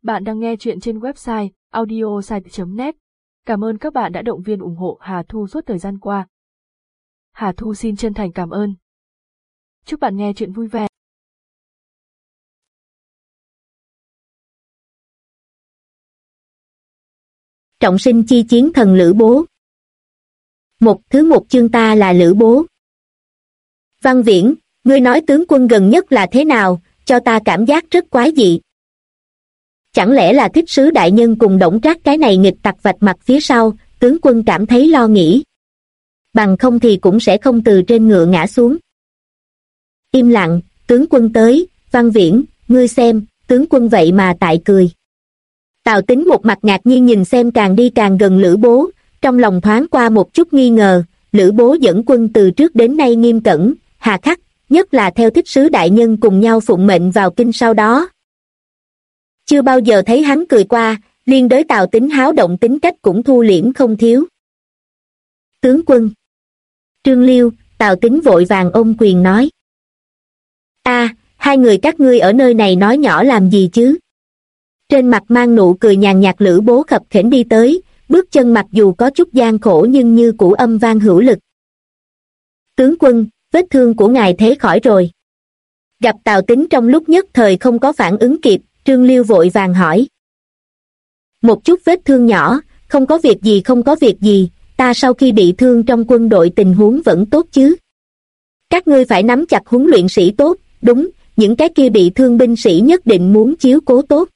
Bạn đang nghe chuyện trên website audiosite.net. Cảm ơn các bạn đã động viên ủng hộ Hà Thu suốt thời gian qua. Hà Thu xin chân thành cảm ơn. Chúc bạn nghe chuyện vui vẻ. Trọng sinh chi chiến thần Lữ Bố. Thứ một chương ta là Lữ Bố. Văn Viễn, ngươi nói tướng quân gần nhất là thế nào, cho ta cảm giác rất quái dị. Chẳng lẽ là thích sứ đại nhân cùng Đổng Trác cái này nghịch tặc vạch mặt phía sau, tướng quân cảm thấy lo nghĩ. Bằng không thì cũng sẽ không từ trên ngựa ngã xuống. Im lặng, tướng quân tới, Văn Viễn, ngươi xem, tướng quân vậy mà tại cười. Tào Tín một mặt ngạc nhiên nhìn xem càng đi càng gần Lữ Bố, trong lòng thoáng qua một chút nghi ngờ. Lữ Bố dẫn quân từ trước đến nay nghiêm cẩn, hà khắc, nhất là theo thích sứ đại nhân cùng nhau phụng mệnh vào kinh sau đó. Chưa bao giờ thấy hắn cười qua, liên đới Tào Tín háo động tính cách cũng thu liễm không thiếu. Tướng quân Trương Liêu, Tào Tín vội vàng ôm quyền nói. Hai người các ngươi ở nơi này nói nhỏ làm gì chứ? Trên mặt mang nụ cười nhàn nhạt Lữ Bố khập khểnh đi tới, bước chân mặc dù có chút gian khổ nhưng như cũ âm vang hữu lực. Tướng quân, vết thương của ngài thế khỏi rồi. Gặp Tào Tín trong lúc nhất thời không có phản ứng kịp, Trương Liêu vội vàng hỏi. Một chút vết thương nhỏ, không có việc gì, ta sau khi bị thương trong quân đội tình huống vẫn tốt chứ. Các ngươi phải nắm chặt huấn luyện sĩ tốt, đúng, những cái kia bị thương binh sĩ nhất định muốn chiếu cố tốt.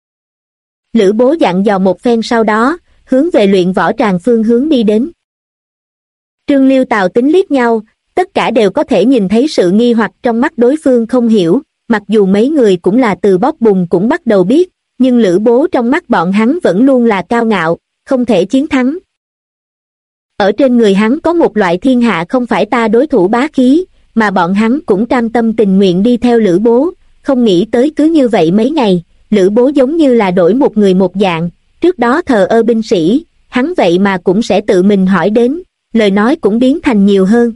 Lữ Bố dặn dò một phen sau đó, hướng về luyện võ tràng phương hướng đi đến. Trương Liêu Tào Tín liếc nhau, tất cả đều có thể nhìn thấy sự nghi hoặc trong mắt đối phương không hiểu, mặc dù mấy người cũng là từ bóp bùng cũng bắt đầu biết, nhưng Lữ Bố trong mắt bọn hắn vẫn luôn là cao ngạo, không thể chiến thắng. Ở trên người hắn có một loại thiên hạ không phải ta đối thủ bá khí, mà bọn hắn cũng cam tâm tình nguyện đi theo Lữ Bố, không nghĩ tới cứ như vậy mấy ngày, Lữ Bố giống như là đổi một người một dạng, trước đó thờ ơ binh sĩ, hắn vậy mà cũng sẽ tự mình hỏi đến, lời nói cũng biến thành nhiều hơn.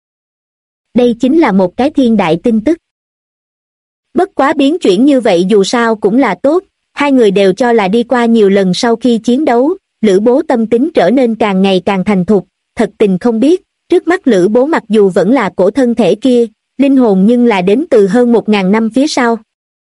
Đây chính là một cái thiên đại tin tức. Bất quá biến chuyển như vậy dù sao cũng là tốt, hai người đều cho là đi qua nhiều lần sau khi chiến đấu, Lữ Bố tâm tính trở nên càng ngày càng thành thục, thật tình không biết, trước mắt Lữ Bố mặc dù vẫn là cổ thân thể kia, linh hồn nhưng là đến từ hơn 1000 năm phía sau.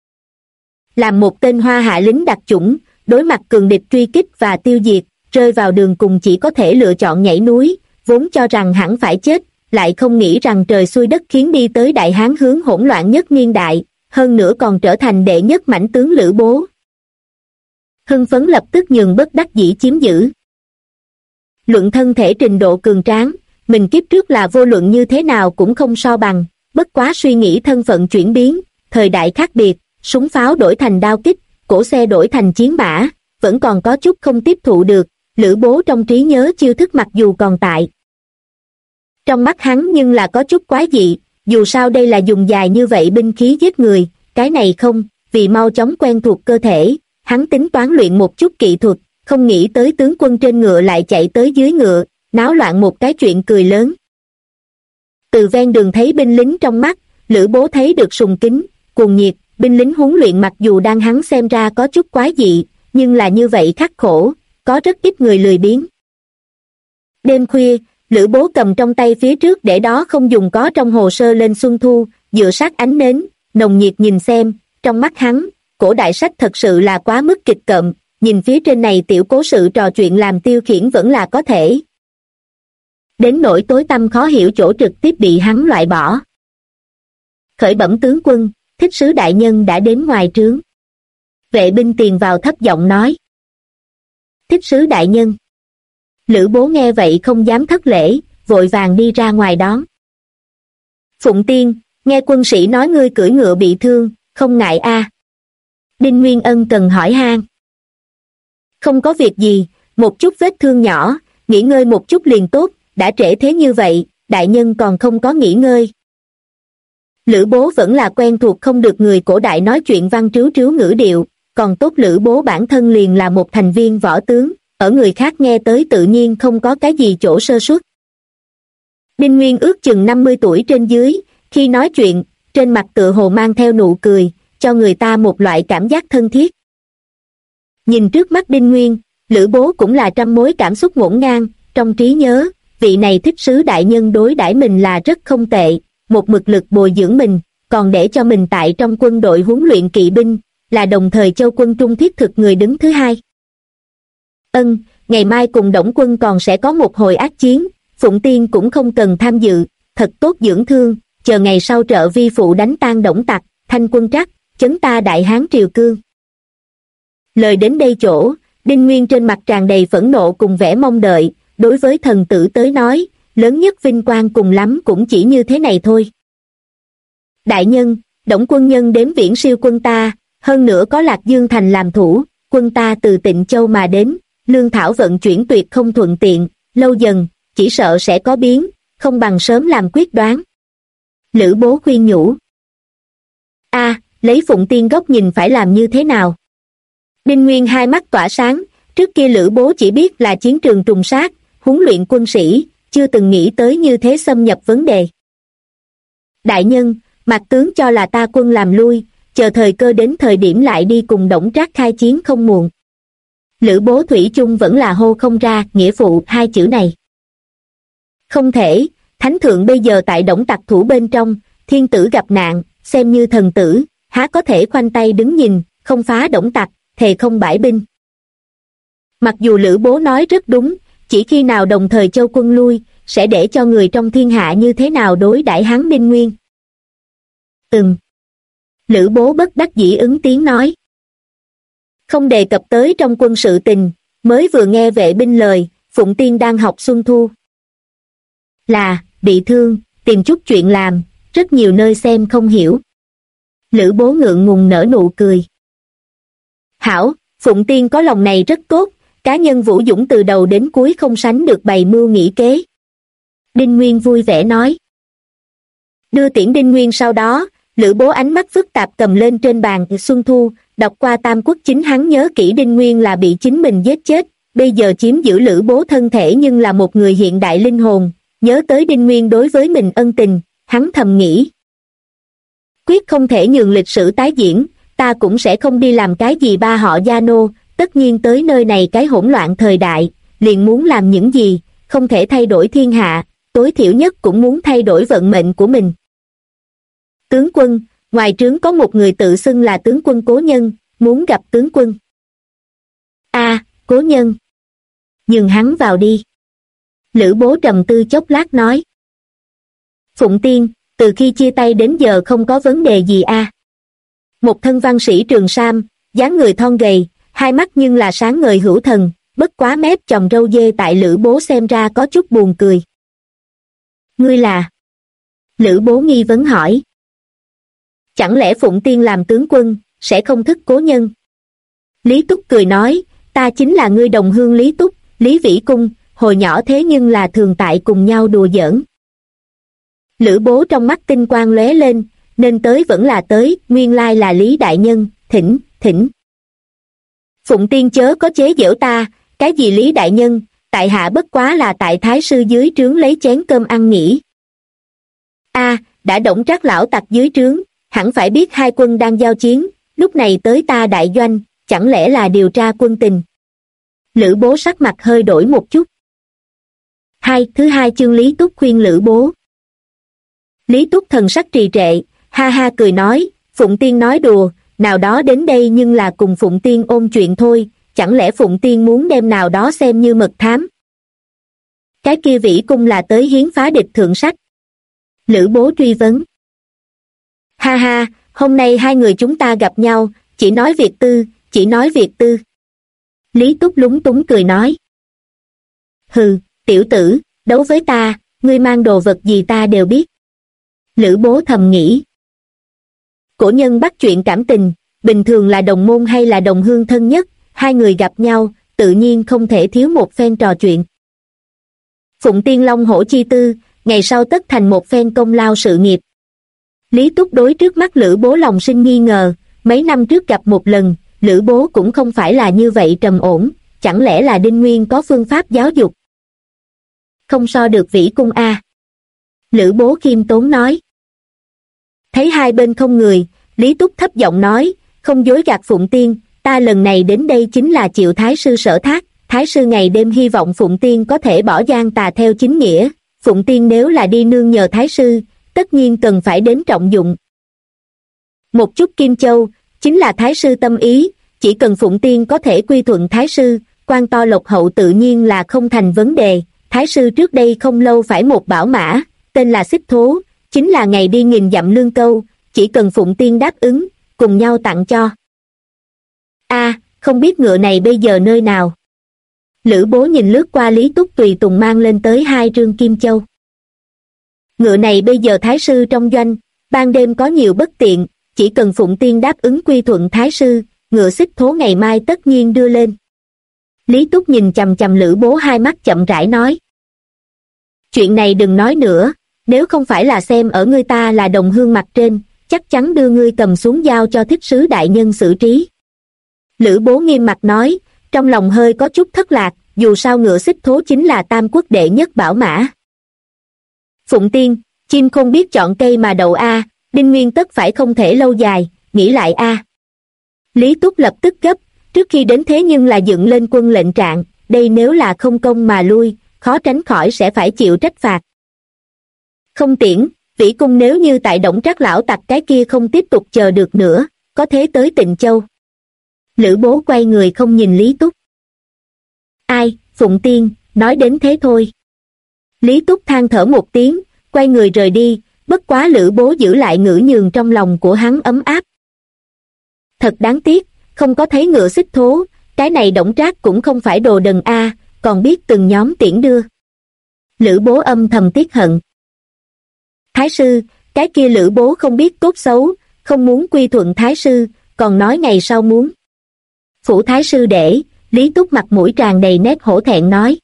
Làm một tên hoa hạ lính đặc chủng, đối mặt cường địch truy kích và tiêu diệt, rơi vào đường cùng chỉ có thể lựa chọn nhảy núi, vốn cho rằng hẳn phải chết, lại không nghĩ rằng trời xuôi đất khiến đi tới đại hán hướng hỗn loạn nhất niên đại, hơn nữa còn trở thành đệ nhất mãnh tướng Lữ Bố. Hưng phấn lập tức nhường bất đắc dĩ chiếm giữ. Luận thân thể trình độ cường tráng, mình kiếp trước là vô luận như thế nào cũng không so bằng, bất quá suy nghĩ thân phận chuyển biến, thời đại khác biệt, súng pháo đổi thành đao kích, cổ xe đổi thành chiến mã, vẫn còn có chút không tiếp thụ được, Lữ Bố trong trí nhớ chiêu thức mặc dù còn tại. Trong mắt hắn nhưng là có chút quái dị, dù sao đây là dùng dài như vậy binh khí giết người, cái này không, vì mau chóng quen thuộc cơ thể, hắn tính toán luyện một chút kỹ thuật, không nghĩ tới tướng quân trên ngựa lại chạy tới dưới ngựa, náo loạn một cái chuyện cười lớn. Từ ven đường thấy binh lính trong mắt, Lữ Bố thấy được sùng kính, cuồng nhiệt, binh lính huấn luyện mặc dù đang hắn xem ra có chút quái dị, nhưng là như vậy khắc khổ, có rất ít người lười biếng. Đêm khuya, Lữ Bố cầm trong tay phía trước để đó không dùng có trong hồ sơ lên xuân thu, dựa sát ánh nến, nồng nhiệt nhìn xem, trong mắt hắn, cổ đại sách thật sự là quá mức kịch cợm, nhìn phía trên này tiểu cố sự trò chuyện làm tiêu khiển vẫn là có thể. Đến nỗi tối tăm khó hiểu chỗ trực tiếp bị hắn loại bỏ. Khởi bẩm tướng quân, thích sứ đại nhân đã đến ngoài trướng. Vệ binh tiền vào thấp giọng nói. Thích sứ đại nhân. Lữ Bố nghe vậy không dám thất lễ, vội vàng đi ra ngoài đón. Phụng Tiên, nghe quân sĩ nói ngươi cưỡi ngựa bị thương, không ngại a? Đinh Nguyên ân cần hỏi han. Không có việc gì, một chút vết thương nhỏ, nghỉ ngơi một chút liền tốt, đã trễ thế như vậy, đại nhân còn không có nghỉ ngơi. Lữ Bố vẫn là quen thuộc không được người cổ đại nói chuyện văn trứu trứu ngữ điệu, còn tốt Lữ Bố bản thân liền là một thành viên võ tướng, ở người khác nghe tới tự nhiên không có cái gì chỗ sơ suất. Đinh Nguyên ước chừng 50 tuổi trên dưới, khi nói chuyện, trên mặt tựa hồ mang theo nụ cười, cho người ta một loại cảm giác thân thiết. Nhìn trước mắt Đinh Nguyên, Lữ Bố cũng là trăm mối cảm xúc ngổn ngang, trong trí nhớ, vị này thích sứ đại nhân đối đãi mình là rất không tệ, một mực lực bồi dưỡng mình, còn để cho mình tại trong quân đội huấn luyện kỵ binh, là đồng thời Châu quân trung thiết thực người đứng thứ hai. Ngày mai cùng Đổng quân còn sẽ có một hồi ác chiến, Phụng Tiên cũng không cần tham dự, thật tốt dưỡng thương, chờ ngày sau trợ vi phụ đánh tan Đổng tặc, thanh quân trắc, chấn ta Đại Hán triều cương. Lời đến đây chỗ, Đinh Nguyên trên mặt tràn đầy phẫn nộ cùng vẻ mong đợi, đối với thần tử tới nói, lớn nhất vinh quang cùng lắm cũng chỉ như thế này thôi. Đại nhân, Đổng quân nhân đến viễn siêu quân ta, hơn nữa có Lạc Dương thành làm thủ, quân ta từ Tịnh Châu mà đến, lương thảo vận chuyển tuyệt không thuận tiện, lâu dần, chỉ sợ sẽ có biến, không bằng sớm làm quyết đoán. Lữ Bố khuyên nhủ. Lấy Phụng Tiên góc nhìn phải làm như thế nào? Đinh Nguyên hai mắt tỏa sáng, trước kia Lữ Bố chỉ biết là chiến trường trùng sát, huấn luyện quân sĩ, chưa từng nghĩ tới như thế xâm nhập vấn đề. Đại nhân, Mạc tướng cho là ta quân làm lui, chờ thời cơ đến thời điểm lại đi cùng Đổng Trác khai chiến không muộn. Lữ Bố thủy chung vẫn là hô không ra nghĩa phụ hai chữ này. Không thể, thánh thượng bây giờ tại Đổng tặc thủ bên trong, thiên tử gặp nạn, xem như thần tử, há có thể khoanh tay đứng nhìn, không phá Đổng tặc, thề không bãi binh. Mặc dù Lữ Bố nói rất đúng, chỉ khi nào đồng thời Châu quân lui, sẽ để cho người trong thiên hạ như thế nào đối đãi hắn Đinh Nguyên. Lữ Bố bất đắc dĩ ứng tiếng nói. Không đề cập tới trong quân sự tình, mới vừa nghe vệ binh lời, Phụng Tiên đang học Xuân Thu. Là, bị thương, tìm chút chuyện làm, rất nhiều nơi xem không hiểu. Lữ Bố ngượng ngùng nở nụ cười. Hảo, Phụng Tiên có lòng này rất tốt, cá nhân vũ dũng từ đầu đến cuối không sánh được bày mưu nghĩ kế. Đinh Nguyên vui vẻ nói. Đưa tiễn Đinh Nguyên sau đó, Lữ Bố ánh mắt phức tạp cầm lên trên bàn Xuân Thu, đọc qua Tam Quốc chính hắn nhớ kỹ Đinh Nguyên là bị chính mình giết chết, bây giờ chiếm giữ Lữ Bố thân thể nhưng là một người hiện đại linh hồn, nhớ tới Đinh Nguyên đối với mình ân tình, hắn thầm nghĩ. Quyết không thể nhường lịch sử tái diễn, ta cũng sẽ không đi làm cái gì ba họ gia nô, tất nhiên tới nơi này cái hỗn loạn thời đại, liền muốn làm những gì, không thể thay đổi thiên hạ, tối thiểu nhất cũng muốn thay đổi vận mệnh của mình. Tướng quân, ngoài trướng có một người tự xưng là tướng quân Cố Nhân, muốn gặp tướng quân. Cố Nhân. Nhường hắn vào đi. Lữ Bố trầm tư chốc lát nói. Phụng Tiên, từ khi chia tay đến giờ không có vấn đề gì Một thân văn sĩ trường sam, dáng người thon gầy, hai mắt nhưng là sáng ngời hữu thần, bất quá mép chòm râu dê tại Lữ Bố xem ra có chút buồn cười. Ngươi là? Lữ Bố nghi vấn hỏi. Chẳng lẽ Phụng Tiên làm tướng quân, sẽ không thức Cố Nhân? Lý Túc cười nói, ta chính là ngươi đồng hương Lý Túc, Lý Vĩ Cung, hồi nhỏ thế nhưng là thường tại cùng nhau đùa giỡn. Lữ Bố trong mắt tinh quang lóe lên, nên tới vẫn là tới, nguyên lai là Lý Đại Nhân, thỉnh. Phụng Tiên chớ có chế giễu ta, cái gì Lý Đại Nhân, tại hạ bất quá là tại Thái sư dưới trướng lấy chén cơm ăn nghỉ. Đã Đổng Trác lão tặc dưới trướng, hẳn phải biết hai quân đang giao chiến, lúc này tới ta đại doanh, chẳng lẽ là điều tra quân tình. Lữ Bố sắc mặt hơi đổi một chút. Thứ hai chương Lý Túc khuyên Lữ Bố. Lý Túc thần sắc trì trệ, ha ha cười nói, Phụng Tiên nói đùa, nào đó đến đây nhưng là cùng Phụng Tiên ôn chuyện thôi, chẳng lẽ Phụng Tiên muốn đem nào đó xem như mật thám. Cái kia Vĩ Cung là tới hiến phá địch thượng sách. Lữ Bố truy vấn. Ha ha, hôm nay hai người chúng ta gặp nhau, chỉ nói việc tư. Lý Túc lúng túng cười nói. Hừ, tiểu tử, đấu với ta, ngươi mang đồ vật gì ta đều biết. Lữ Bố thầm nghĩ. Cổ nhân bắt chuyện cảm tình, bình thường là đồng môn hay là đồng hương thân nhất, hai người gặp nhau, tự nhiên không thể thiếu một phen trò chuyện. Phụng Tiên Long hổ chi tư, ngày sau tất thành một phen công lao sự nghiệp. Lý Túc đối trước mắt Lữ Bố lòng sinh nghi ngờ, mấy năm trước gặp một lần, Lữ Bố cũng không phải là như vậy trầm ổn, chẳng lẽ là Đinh Nguyên có phương pháp giáo dục? Không so được Vĩ Cung Lữ Bố khiêm tốn nói. Thấy hai bên không người, Lý Túc thấp giọng nói, không dối gạt Phụng Tiên, ta lần này đến đây chính là chịu Thái sư sở thác. Thái sư ngày đêm hy vọng Phụng Tiên có thể bỏ gian tà theo chính nghĩa. Phụng Tiên nếu là đi nương nhờ Thái sư, tất nhiên cần phải đến trọng dụng. Một chút Kim Châu, chính là Thái sư tâm ý, chỉ cần Phụng Tiên có thể quy thuận Thái sư, quan to lộc hậu tự nhiên là không thành vấn đề. Thái sư trước đây không lâu phải một bảo mã, tên là Xích Thố, chính là ngày đi nghìn dặm lương câu, chỉ cần Phụng Tiên đáp ứng, cùng nhau tặng cho. Không biết ngựa này bây giờ nơi nào? Lữ Bố nhìn lướt qua Lý Túc tùy tùng mang lên tới 2 rương kim châu. Ngựa này bây giờ Thái sư trong doanh, ban đêm có nhiều bất tiện, chỉ cần Phụng Tiên đáp ứng quy thuận Thái sư, ngựa Xích Thố ngày mai tất nhiên đưa lên. Lý Túc nhìn chằm chằm Lữ Bố hai mắt chậm rãi nói. Chuyện này đừng nói nữa, nếu không phải là xem ở ngươi ta là đồng hương mặt trên, chắc chắn đưa ngươi cầm xuống giao cho thích sứ đại nhân xử trí. Lữ Bố nghiêm mặt nói, trong lòng hơi có chút thất lạc, dù sao ngựa Xích Thố chính là tam quốc đệ nhất bảo mã. Phụng Tiên, chim không biết chọn cây mà đậu a, Đinh Nguyên tất phải không thể lâu dài, nghĩ lại a. Lý Túc lập tức gấp, trước khi đến thế nhưng là dựng lên quân lệnh trạng, đây nếu là không công mà lui, khó tránh khỏi sẽ phải chịu trách phạt. Không tiễn, Vĩ Cung nếu như tại Đổng Trác lão tặc cái kia không tiếp tục chờ được nữa, có thế tới Tịnh Châu. Lữ Bố quay người không nhìn Lý Túc. Ai, Phụng Tiên, nói đến thế thôi. Lý Túc than thở một tiếng, quay người rời đi, bất quá Lữ Bố giữ lại ngữ nhường trong lòng của hắn ấm áp. Thật đáng tiếc, không có thấy ngựa Xích Thố, cái này Đổng Trác cũng không phải đồ đần a, còn biết từng nhóm tiễn đưa. Lữ Bố âm thầm tiếc hận. Thái sư, cái kia Lữ Bố không biết tốt xấu, không muốn quy thuận Thái sư, còn nói ngày sau muốn. Phủ Thái sư để, Lý Túc mặt mũi tràn đầy nét hổ thẹn nói.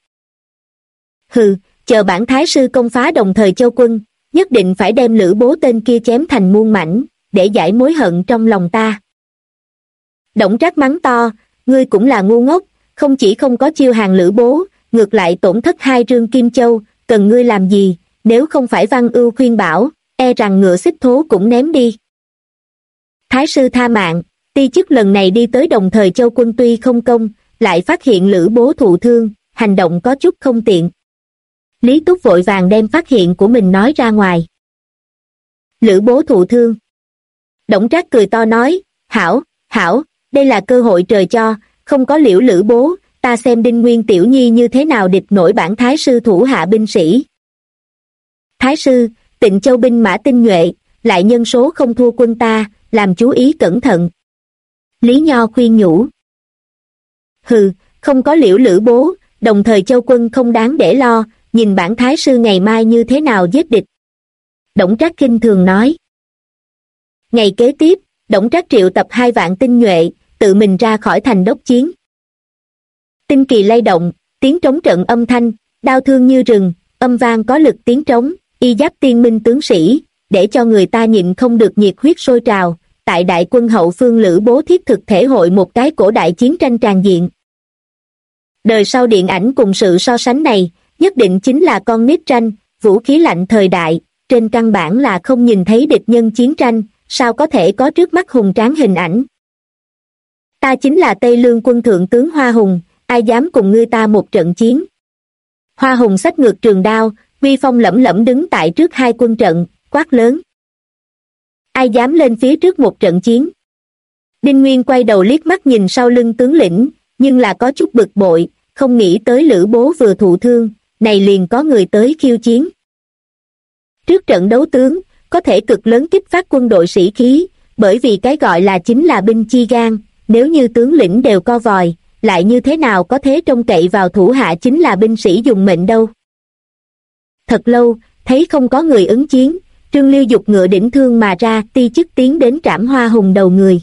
Hừ, chờ bản Thái sư công phá Đồng Thời Châu quân, nhất định phải đem Lữ Bố tên kia chém thành muôn mảnh, để giải mối hận trong lòng ta. Đổng Trác mắng to, ngươi cũng là ngu ngốc, không chỉ không có chiêu hàng Lữ Bố, ngược lại tổn thất 2 rương kim châu, cần ngươi làm gì, nếu không phải Văn Ưu khuyên bảo, e rằng ngựa Xích Thố cũng ném đi. Thái sư tha mạng, ti chức lần này đi tới Đồng Thời Châu quân tuy không công, lại phát hiện Lữ Bố thụ thương, hành động có chút không tiện. Lý Túc vội vàng đem phát hiện của mình nói ra ngoài. Lữ Bố thụ thương. Đổng Trác cười to nói, hảo, đây là cơ hội trời cho, không có liễu Lữ Bố, ta xem Đinh Nguyên tiểu nhi như thế nào địch nổi bản Thái sư thủ hạ binh sĩ. Thái sư, Tịnh Châu binh mã tinh nhuệ, lại nhân số không thua quân ta, làm chú ý cẩn thận. Lý Nho khuyên nhủ. Hừ, không có liễu Lữ Bố, Đồng Thời Châu quân không đáng để lo, nhìn bản Thái sư ngày mai như thế nào giết địch. Đổng Trác khinh thường nói. Ngày kế tiếp, Đổng Trác triệu tập 2 vạn tinh nhuệ, tự mình ra khỏi thành đốc chiến. Tinh kỳ lay động, tiếng trống trận âm thanh, đao thương như rừng, âm vang có lực tiếng trống, y giáp tiên minh tướng sĩ, để cho người ta nhịn không được nhiệt huyết sôi trào. Tại đại quân hậu phương Lữ Bố thiết thực thể hội một cái cổ đại chiến tranh tràn diện. Đời sau điện ảnh cùng sự so sánh này, nhất định chính là con nít tranh, vũ khí lạnh thời đại, trên căn bản là không nhìn thấy địch nhân chiến tranh, sao có thể có trước mắt hùng tráng hình ảnh. Ta chính là Tây Lương quân thượng tướng Hoa Hùng, ai dám cùng ngươi ta một trận chiến. Hoa Hùng xách ngược trường đao, uy phong lẫm lẫm đứng tại trước 2 quân trận, quát lớn. Ai dám lên phía trước một trận chiến. Đinh Nguyên quay đầu liếc mắt nhìn sau lưng tướng lĩnh, nhưng là có chút bực bội, không nghĩ tới Lữ Bố vừa thụ thương, này liền có người tới khiêu chiến. Trước trận đấu tướng, có thể cực lớn kích phát quân đội sĩ khí, bởi vì cái gọi là chính là binh chi gan, nếu như tướng lĩnh đều co vòi, lại như thế nào có thế trông cậy vào thủ hạ chính là binh sĩ dùng mệnh đâu. Thật lâu, thấy không có người ứng chiến, Trương Liêu giục ngựa đỉnh thương mà ra, ti chức tiến đến trảm Hoa Hùng đầu người.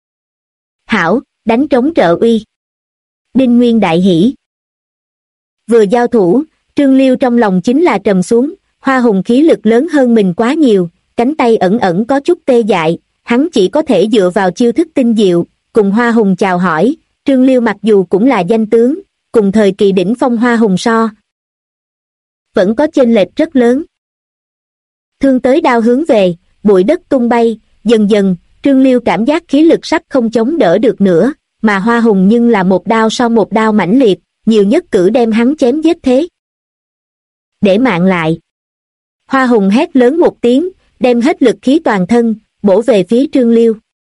Hảo, đánh trống trợ uy. Đinh Nguyên đại hỉ. Vừa giao thủ, Trương Liêu trong lòng chính là trầm xuống, Hoa Hùng khí lực lớn hơn mình quá nhiều, cánh tay ẩn ẩn có chút tê dại, hắn chỉ có thể dựa vào chiêu thức tinh diệu, cùng Hoa Hùng chào hỏi. Trương Liêu mặc dù cũng là danh tướng, cùng thời kỳ đỉnh phong Hoa Hùng so, vẫn có chênh lệch rất lớn. Thương tới đao hướng về, bụi đất tung bay, dần dần, Trương Liêu cảm giác khí lực sắp không chống đỡ được nữa, mà Hoa Hùng nhưng là một đao sau một đao mãnh liệt, nhiều nhất cử đem hắn chém giết thế. Để mạng lại. Hoa Hùng hét lớn một tiếng, đem hết lực khí toàn thân, bổ về phía Trương Liêu.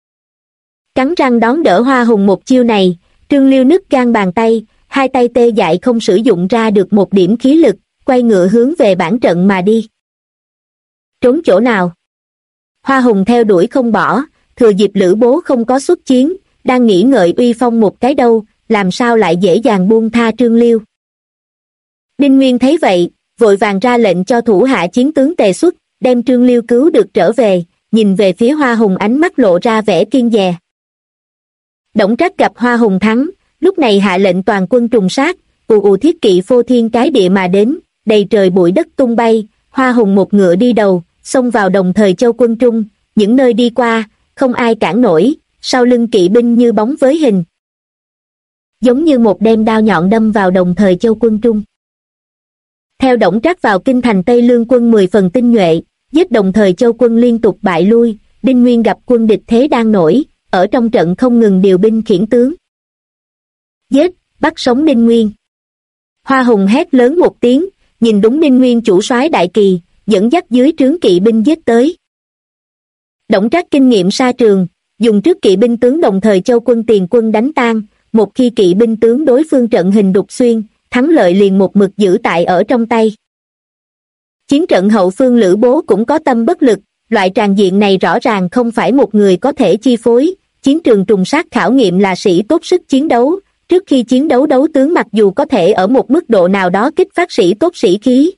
Cắn răng đón đỡ Hoa Hùng một chiêu này, Trương Liêu nứt gan bàn tay, hai tay tê dại không sử dụng ra được một điểm khí lực, quay ngựa hướng về bản trận mà đi. Trốn chỗ nào? Hoa Hùng theo đuổi không bỏ, thừa dịp Lữ Bố không có xuất chiến, đang nghĩ ngợi uy phong một cái đâu, làm sao lại dễ dàng buông tha Trương Liêu. Đinh Nguyên thấy vậy, vội vàng ra lệnh cho thủ hạ chiến tướng tề xuất, đem Trương Liêu cứu được trở về, nhìn về phía Hoa Hùng ánh mắt lộ ra vẻ kiêng dè. Đổng Trác gặp Hoa Hùng thắng, lúc này hạ lệnh toàn quân trùng sát, ù ù thiết kỵ phô thiên cái địa mà đến, đầy trời bụi đất tung bay, Hoa Hùng một ngựa đi đầu, xông vào Đồng Thời Châu quân trung, những nơi đi qua, không ai cản nổi, sau lưng kỵ binh như bóng với hình. Giống như một đem đao nhọn đâm vào Đồng Thời Châu quân trung. Theo Đổng Trác vào kinh thành Tây Lương quân 10 phần tinh nhuệ, giết Đồng Thời Châu quân liên tục bại lui, Đinh Nguyên gặp quân địch thế đang nổi, ở trong trận không ngừng điều binh khiển tướng. Giết, bắt sống Đinh Nguyên. Hoa Hùng hét lớn một tiếng, nhìn đúng Đinh Nguyên chủ soái đại kỳ, dẫn dắt dưới trướng kỵ binh giết tới. Đổng Trác kinh nghiệm xa trường, dùng trước kỵ binh tướng Đồng Thời Châu quân tiền quân đánh tan, một khi kỵ binh tướng đối phương trận hình đục xuyên, thắng lợi liền một mực giữ tại ở trong tay. Chiến trận hậu phương Lữ Bố cũng có tâm bất lực, loại tràng diện này rõ ràng không phải một người có thể chi phối, chiến trường trùng sát khảo nghiệm là sĩ tốt sức chiến đấu, trước khi chiến đấu đấu tướng mặc dù có thể ở một mức độ nào đó kích phát sĩ tốt sĩ khí.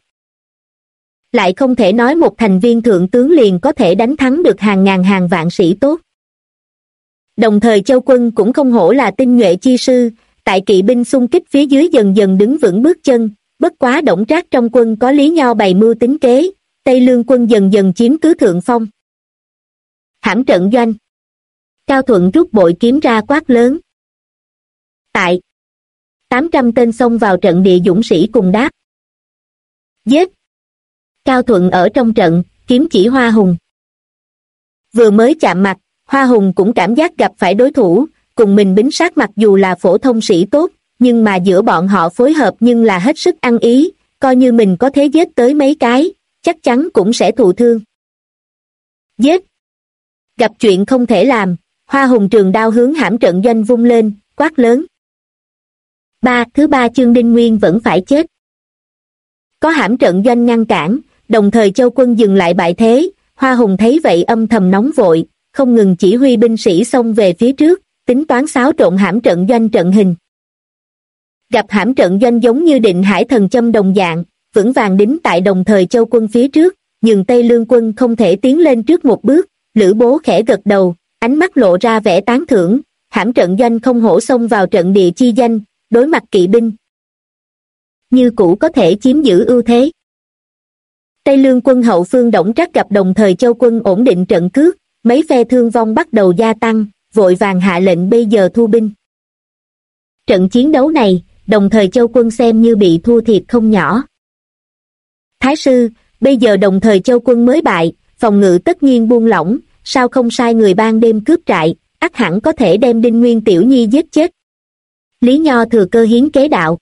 Lại không thể nói một thành viên thượng tướng liền có thể đánh thắng được hàng ngàn hàng vạn sĩ tốt. Đồng Thời Châu quân cũng không hổ là tinh nhuệ chi sư, tại kỵ binh xung kích phía dưới dần dần đứng vững bước chân, bất quá Đổng Trác trong quân có Lý Nho bày mưu tính kế, Tây Lương quân dần dần chiếm cứ thượng phong. Hãm trận doanh. Cao Thuận rút bội kiếm ra quát lớn. Tại. 800 tên xông vào trận địa dũng sĩ cùng đáp. Giết. Cao Thuận ở trong trận, kiếm chỉ Hoa Hùng. Vừa mới chạm mặt, Hoa Hùng cũng cảm giác gặp phải đối thủ, cùng mình bính sát mặc dù là phổ thông sĩ tốt, nhưng mà giữa bọn họ phối hợp nhưng là hết sức ăn ý, coi như mình có thế giết tới mấy cái, chắc chắn cũng sẽ thụ thương. Giết! Gặp chuyện không thể làm, Hoa Hùng trường đao hướng hãm trận doanh vung lên, quát lớn. Thứ ba chương Đinh Nguyên vẫn phải chết. Có hãm trận doanh ngăn cản, Đồng Thời Châu quân dừng lại bại thế, Hoa Hùng thấy vậy âm thầm nóng vội, không ngừng chỉ huy binh sĩ xông về phía trước, tính toán xáo trộn hãm trận doanh trận hình. Gặp hãm trận doanh giống như định hải thần châm đồng dạng, vững vàng đính tại Đồng Thời Châu quân phía trước, nhưng Tây Lương quân không thể tiến lên trước một bước, Lữ Bố khẽ gật đầu, ánh mắt lộ ra vẻ tán thưởng, hãm trận doanh không hổ xông vào trận địa chi danh, đối mặt kỵ binh. Như cũ có thể chiếm giữ ưu thế. Tây Lương quân hậu phương Đổng Trác gặp Đồng Thời Châu quân ổn định trận cước, mấy phe thương vong bắt đầu gia tăng, vội vàng hạ lệnh bây giờ thu binh. Trận chiến đấu này, Đồng Thời Châu quân xem như bị thua thiệt không nhỏ. Thái sư, bây giờ Đồng Thời Châu quân mới bại, phòng ngự tất nhiên buông lỏng, sao không sai người ban đêm cướp trại, ắt hẳn có thể đem Đinh Nguyên tiểu nhi giết chết. Lý Nho thừa cơ hiến kế đạo.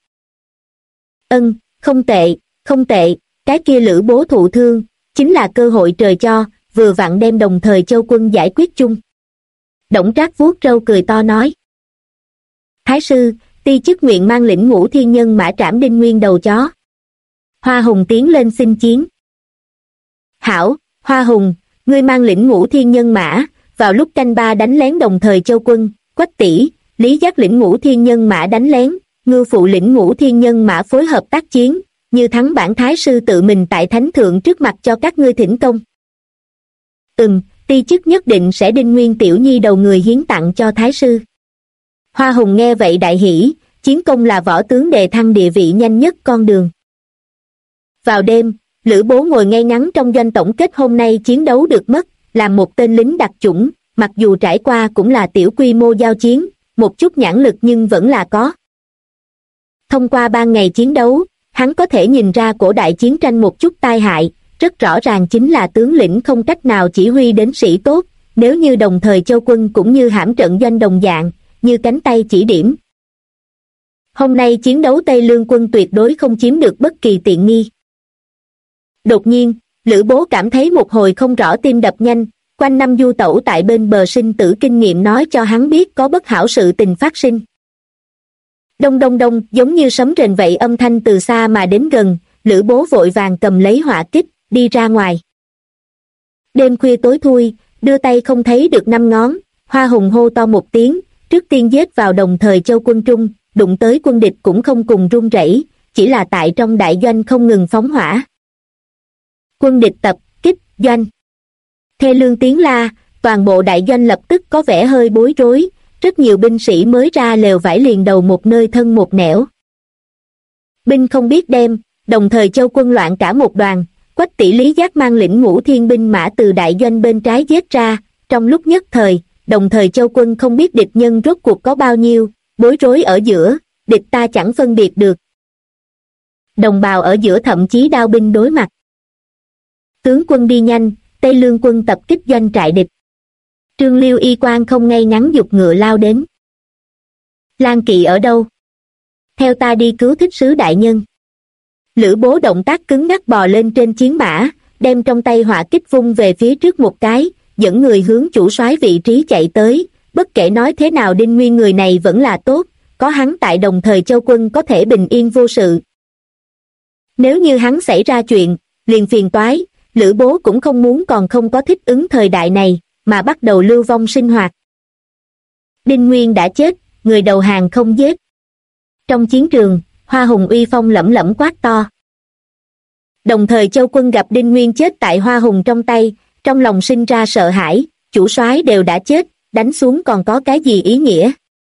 Không tệ, không tệ, cái kia Lữ Bố thụ thương, chính là cơ hội trời cho, vừa vặn đem Đồng Thời Châu quân giải quyết chung. Đổng Trác vuốt râu cười to nói. Thái sư, ti chức nguyện mang lĩnh Ngũ Thiên Nhân mã trảm Đinh Nguyên đầu chó. Hoa Hùng tiến lên xin chiến. Hảo, Hoa Hùng, ngươi mang lĩnh Ngũ Thiên Nhân mã, vào lúc canh ba đánh lén Đồng Thời Châu quân, Quách tỷ, Lý Giác lĩnh Ngũ Thiên Nhân mã đánh lén, Ngưu phụ lĩnh Ngũ Thiên Nhân mã phối hợp tác chiến, như thắng bản thái sư tự mình tại thánh thượng trước mặt cho các ngươi thỉnh công. Ti chức nhất định sẽ Đinh Nguyên tiểu nhi đầu người hiến tặng cho thái sư. Hoa Hùng nghe vậy đại hỉ, chiến công là võ tướng đề thăng địa vị nhanh nhất con đường. Vào đêm, Lữ Bố ngồi ngay ngắn trong doanh tổng kết hôm nay chiến đấu được mất, làm một tên lính đặc chủng, mặc dù trải qua cũng là tiểu quy mô giao chiến, một chút nhãn lực nhưng vẫn là có. Thông qua 3 ngày chiến đấu, hắn có thể nhìn ra cổ đại chiến tranh một chút tai hại, rất rõ ràng chính là tướng lĩnh không cách nào chỉ huy đến sĩ tốt, nếu như Đồng Thời Châu quân cũng như hãm trận doanh đồng dạng, như cánh tay chỉ điểm. Hôm nay chiến đấu Tây Lương quân tuyệt đối không chiếm được bất kỳ tiện nghi. Đột nhiên, Lữ Bố cảm thấy một hồi không rõ tim đập nhanh, quanh năm du tẩu tại bên bờ sinh tử kinh nghiệm nói cho hắn biết có bất hảo sự tình phát sinh. Đông đông đông, giống như sấm rền vậy âm thanh từ xa mà đến gần, Lữ Bố vội vàng cầm lấy hỏa kích, đi ra ngoài. Đêm khuya tối thui, đưa tay không thấy được năm ngón, Hoa Hùng hô to một tiếng, trước tiên giết vào Đồng Thời Châu quân trung, đụng tới quân địch cũng không cùng run rẩy, chỉ là tại trong đại doanh không ngừng phóng hỏa. Quân địch tập kích doanh. Thê lương tiếng la, toàn bộ đại doanh lập tức có vẻ hơi bối rối, rất nhiều binh sĩ mới ra lều vải liền đầu một nơi thân một nẻo. Binh không biết đem, Đồng Thời Châu quân loạn cả một đoàn, Quách tỷ Lý Giác mang lĩnh Ngũ Thiên binh mã từ đại doanh bên trái giết ra, trong lúc nhất thời, Đồng Thời Châu quân không biết địch nhân rốt cuộc có bao nhiêu, bối rối ở giữa, địch ta chẳng phân biệt được. Đồng bào ở giữa thậm chí đao binh đối mặt. Tướng quân đi nhanh, Tây Lương quân tập kích doanh trại địch. Trương Liêu y quan không ngay ngắn giục ngựa lao đến. Lan Kỵ ở đâu? Theo ta đi cứu thích sứ đại nhân. Lữ Bố động tác cứng ngắc bò lên trên chiến mã, đem trong tay hỏa kích vung về phía trước một cái, dẫn người hướng chủ soái vị trí chạy tới. Bất kể nói thế nào Đinh Nguyên người này vẫn là tốt, có hắn tại Đồng Thời Châu quân có thể bình yên vô sự. Nếu như hắn xảy ra chuyện, liền phiền toái, Lữ Bố cũng không muốn còn không có thích ứng thời đại này, mà bắt đầu lưu vong sinh hoạt. Đinh Nguyên đã chết, người đầu hàng không giết. Trong chiến trường, Hoa Hùng uy phong lẫm lẫm quát to. Đồng Thời Châu quân gặp Đinh Nguyên chết tại Hoa Hùng trong tay, trong lòng sinh ra sợ hãi, chủ soái đều đã chết, đánh xuống còn có cái gì ý nghĩa.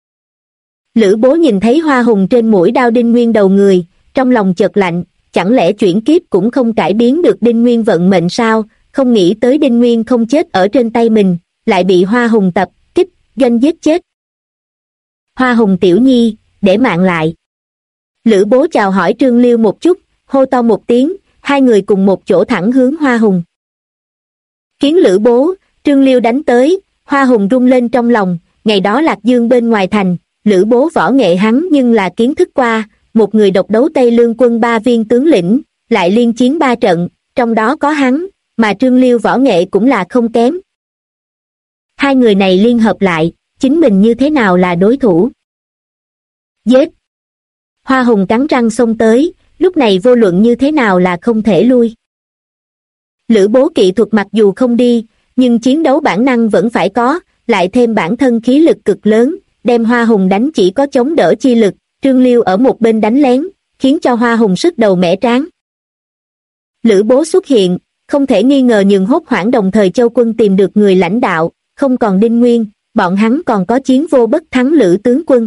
Lữ Bố nhìn thấy Hoa Hùng trên mũi đao Đinh Nguyên đầu người, trong lòng chợt lạnh, chẳng lẽ chuyển kiếp cũng không cải biến được Đinh Nguyên vận mệnh sao, không nghĩ tới Đinh Nguyên không chết ở trên tay mình, lại bị Hoa Hùng tập kích, doanh giết chết. Hoa Hùng tiểu nhi, để mạng lại. Lữ Bố chào hỏi Trương Liêu một chút, hô to một tiếng, hai người cùng một chỗ thẳng hướng Hoa Hùng. Kiến Lữ Bố, Trương Liêu đánh tới, Hoa Hùng rung lên trong lòng, ngày đó Lạc Dương bên ngoài thành, Lữ Bố võ nghệ hắn nhưng là kiến thức qua, một người độc đấu Tây Lương quân 3 viên tướng lĩnh, lại liên chiến 3 trận, trong đó có hắn, mà Trương Liêu võ nghệ cũng là không kém. Hai người này liên hợp lại, chính mình như thế nào là đối thủ? Giết! Hoa Hùng cắn răng xông tới, lúc này vô luận như thế nào là không thể lui. Lữ Bố kỹ thuật mặc dù không đi, nhưng chiến đấu bản năng vẫn phải có, lại thêm bản thân khí lực cực lớn, đem Hoa Hùng đánh chỉ có chống đỡ chi lực, Trương Liêu ở một bên đánh lén, khiến cho Hoa Hùng sức đầu mẻ trán. Lữ Bố xuất hiện, không thể nghi ngờ nhường hốt hoảng Đồng Thời Châu quân tìm được người lãnh đạo, không còn Đinh Nguyên, bọn hắn còn có chiến vô bất thắng Lữ tướng quân.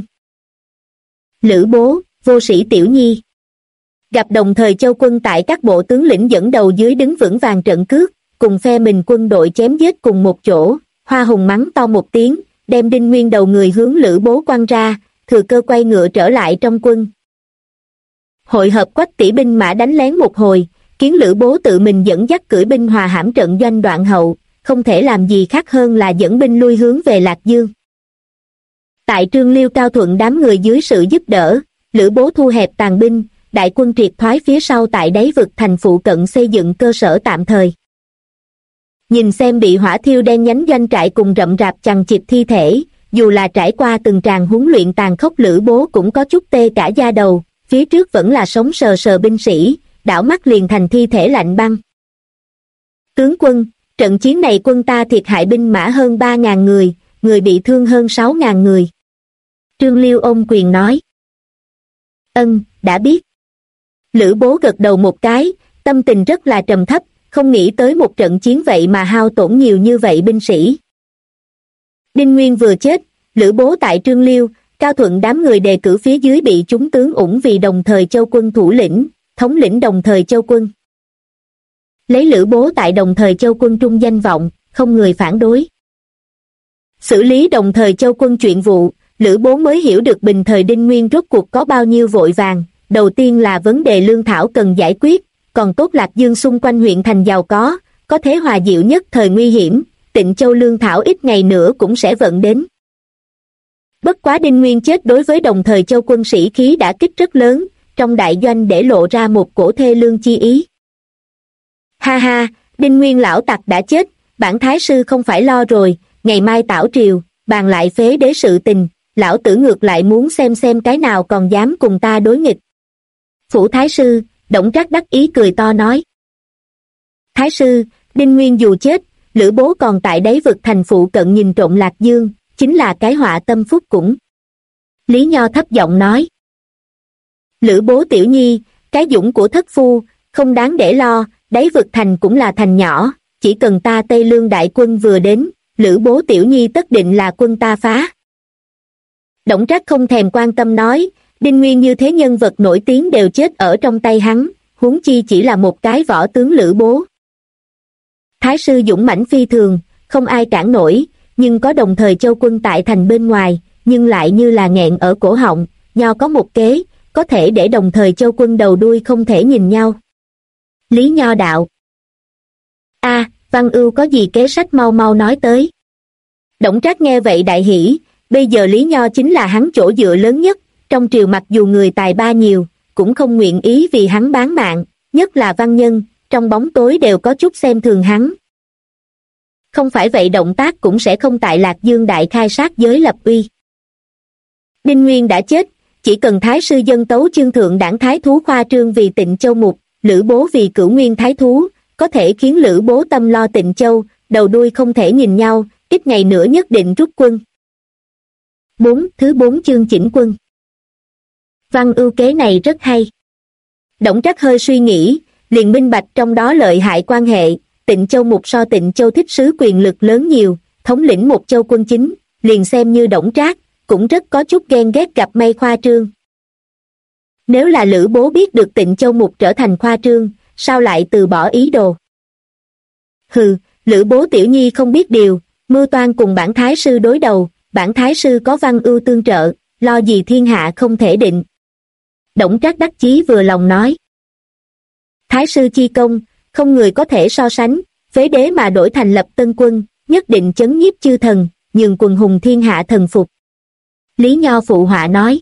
Lữ Bố, vô sĩ tiểu nhi. Gặp Đồng Thời Châu quân tại các bộ tướng lĩnh dẫn đầu dưới đứng vững vàng trận cước, cùng phe mình quân đội chém giết cùng một chỗ, Hoa Hùng mắng to một tiếng, đem Đinh Nguyên đầu người hướng Lữ Bố quăng ra, thừa cơ quay ngựa trở lại trong quân. Hội hợp Quách tỷ binh mã đánh lén một hồi, khiến Lữ Bố tự mình dẫn dắt cưỡi binh hòa hãm trận doanh đoạn hậu, không thể làm gì khác hơn là dẫn binh lui hướng về Lạc Dương. Tại Trương Liêu Cao Thuận đám người dưới sự giúp đỡ, Lữ Bố thu hẹp tàn binh, đại quân triệt thoái phía sau tại đáy vực thành phụ cận xây dựng cơ sở tạm thời. Nhìn xem bị hỏa thiêu đen nhánh doanh trại cùng rậm rạp chằng chịt thi thể, dù là trải qua từng tràng huấn luyện tàn khốc Lữ Bố cũng có chút tê cả da đầu, phía trước vẫn là sống sờ sờ binh sĩ, đảo mắt liền thành thi thể lạnh băng. Tướng quân, trận chiến này quân ta thiệt hại binh mã hơn 3.000 người, người bị thương hơn 6.000 người. Trương Liêu ôm quyền nói. Ân, đã biết. Lữ Bố gật đầu một cái, tâm tình rất là trầm thấp, không nghĩ tới một trận chiến vậy mà hao tổn nhiều như vậy binh sĩ. Đinh Nguyên vừa chết, Lữ Bố tại Trương Liêu, Cao Thuận đám người đề cử phía dưới bị chúng tướng ủng vì Đồng Thời Châu quân thủ lĩnh, thống lĩnh Đồng Thời Châu quân. Lấy Lữ Bố tại Đồng Thời Châu quân trung danh vọng, không người phản đối. Xử lý Đồng Thời Châu quân chuyện vụ, Lữ Bố mới hiểu được bình thời Đinh Nguyên rốt cuộc có bao nhiêu vội vàng. Đầu tiên là vấn đề lương thảo cần giải quyết, còn tốt Lạc Dương xung quanh huyện thành giàu có thế hòa dịu nhất thời nguy hiểm, Tịnh Châu lương thảo ít ngày nữa cũng sẽ vận đến. Bất quá Đinh Nguyên chết đối với Đồng Thời Châu quân sĩ khí đả kích rất lớn, trong đại doanh để lộ ra một cổ thê lương chi ý. Ha ha, Đinh Nguyên lão tặc đã chết, bản thái sư không phải lo rồi, ngày mai tảo triều, bàn lại phế đế sự tình, lão tử ngược lại muốn xem cái nào còn dám cùng ta đối nghịch. Phủ thái sư, Đổng Trác đắc ý cười to nói. Thái sư, Đinh Nguyên dù chết, Lữ Bố còn tại đáy vực thành phụ cận nhìn trộm Lạc Dương, chính là cái họa tâm phúc cũng. Lý Nho thấp giọng nói. Lữ Bố tiểu nhi, cái dũng của thất phu, không đáng để lo, đáy vực thành cũng là thành nhỏ, chỉ cần ta Tây Lương đại quân vừa đến, Lữ Bố tiểu nhi tất định là quân ta phá. Đổng Trác không thèm quan tâm nói, Đinh Nguyên như thế nhân vật nổi tiếng đều chết ở trong tay hắn, huống chi chỉ là một cái võ tướng Lữ Bố. Thái sư dũng mãnh phi thường, không ai cản nổi, nhưng có Đồng Thời Châu quân tại thành bên ngoài, nhưng lại như là nghẹn ở cổ họng, Nho có một kế, có thể để Đồng Thời Châu quân đầu đuôi không thể nhìn nhau. Lý Nho đạo. Văn Ưu có gì kế sách mau mau nói tới. Đổng Trác nghe vậy đại hỉ, bây giờ Lý Nho chính là hắn chỗ dựa lớn nhất, trong triều mặc dù người tài ba nhiều, cũng không nguyện ý vì hắn bán mạng, nhất là văn nhân, trong bóng tối đều có chút xem thường hắn. Không phải vậy động tác cũng sẽ không tại Lạc Dương đại khai sát giới lập uy. Đinh Nguyên đã chết, chỉ cần thái sư dân tấu chương thượng đảng thái thú khoa trương vì Tịnh Châu mục, Lữ Bố vì Cửu Nguyên thái thú, có thể khiến Lữ Bố tâm lo Tịnh Châu, đầu đuôi không thể nhìn nhau, ít ngày nữa nhất định rút quân. Thứ 4 chương chỉnh quân. Văn Ưu kế này rất hay. Đổng Trác hơi suy nghĩ, liền minh bạch trong đó lợi hại quan hệ, Tịnh Châu mục so Tịnh Châu thích sứ quyền lực lớn nhiều, thống lĩnh một châu quân chính, liền xem như Đổng Trác, cũng rất có chút ghen ghét gặp may khoa trương. Nếu là Lữ Bố biết được Tịnh Châu mục trở thành khoa trương, sao lại từ bỏ ý đồ? Hừ, Lữ Bố tiểu nhi không biết điều, mưu toan cùng bản thái sư đối đầu, bản thái sư có Văn Ưu tương trợ, lo gì thiên hạ không thể định. Đổng Trác đắc chí vừa lòng nói. Thái sư chi công, không người có thể so sánh, phế đế mà đổi thành lập tân quân, nhất định chấn nhiếp chư thần, nhường quần hùng thiên hạ thần phục. Lý Nho phụ họa nói.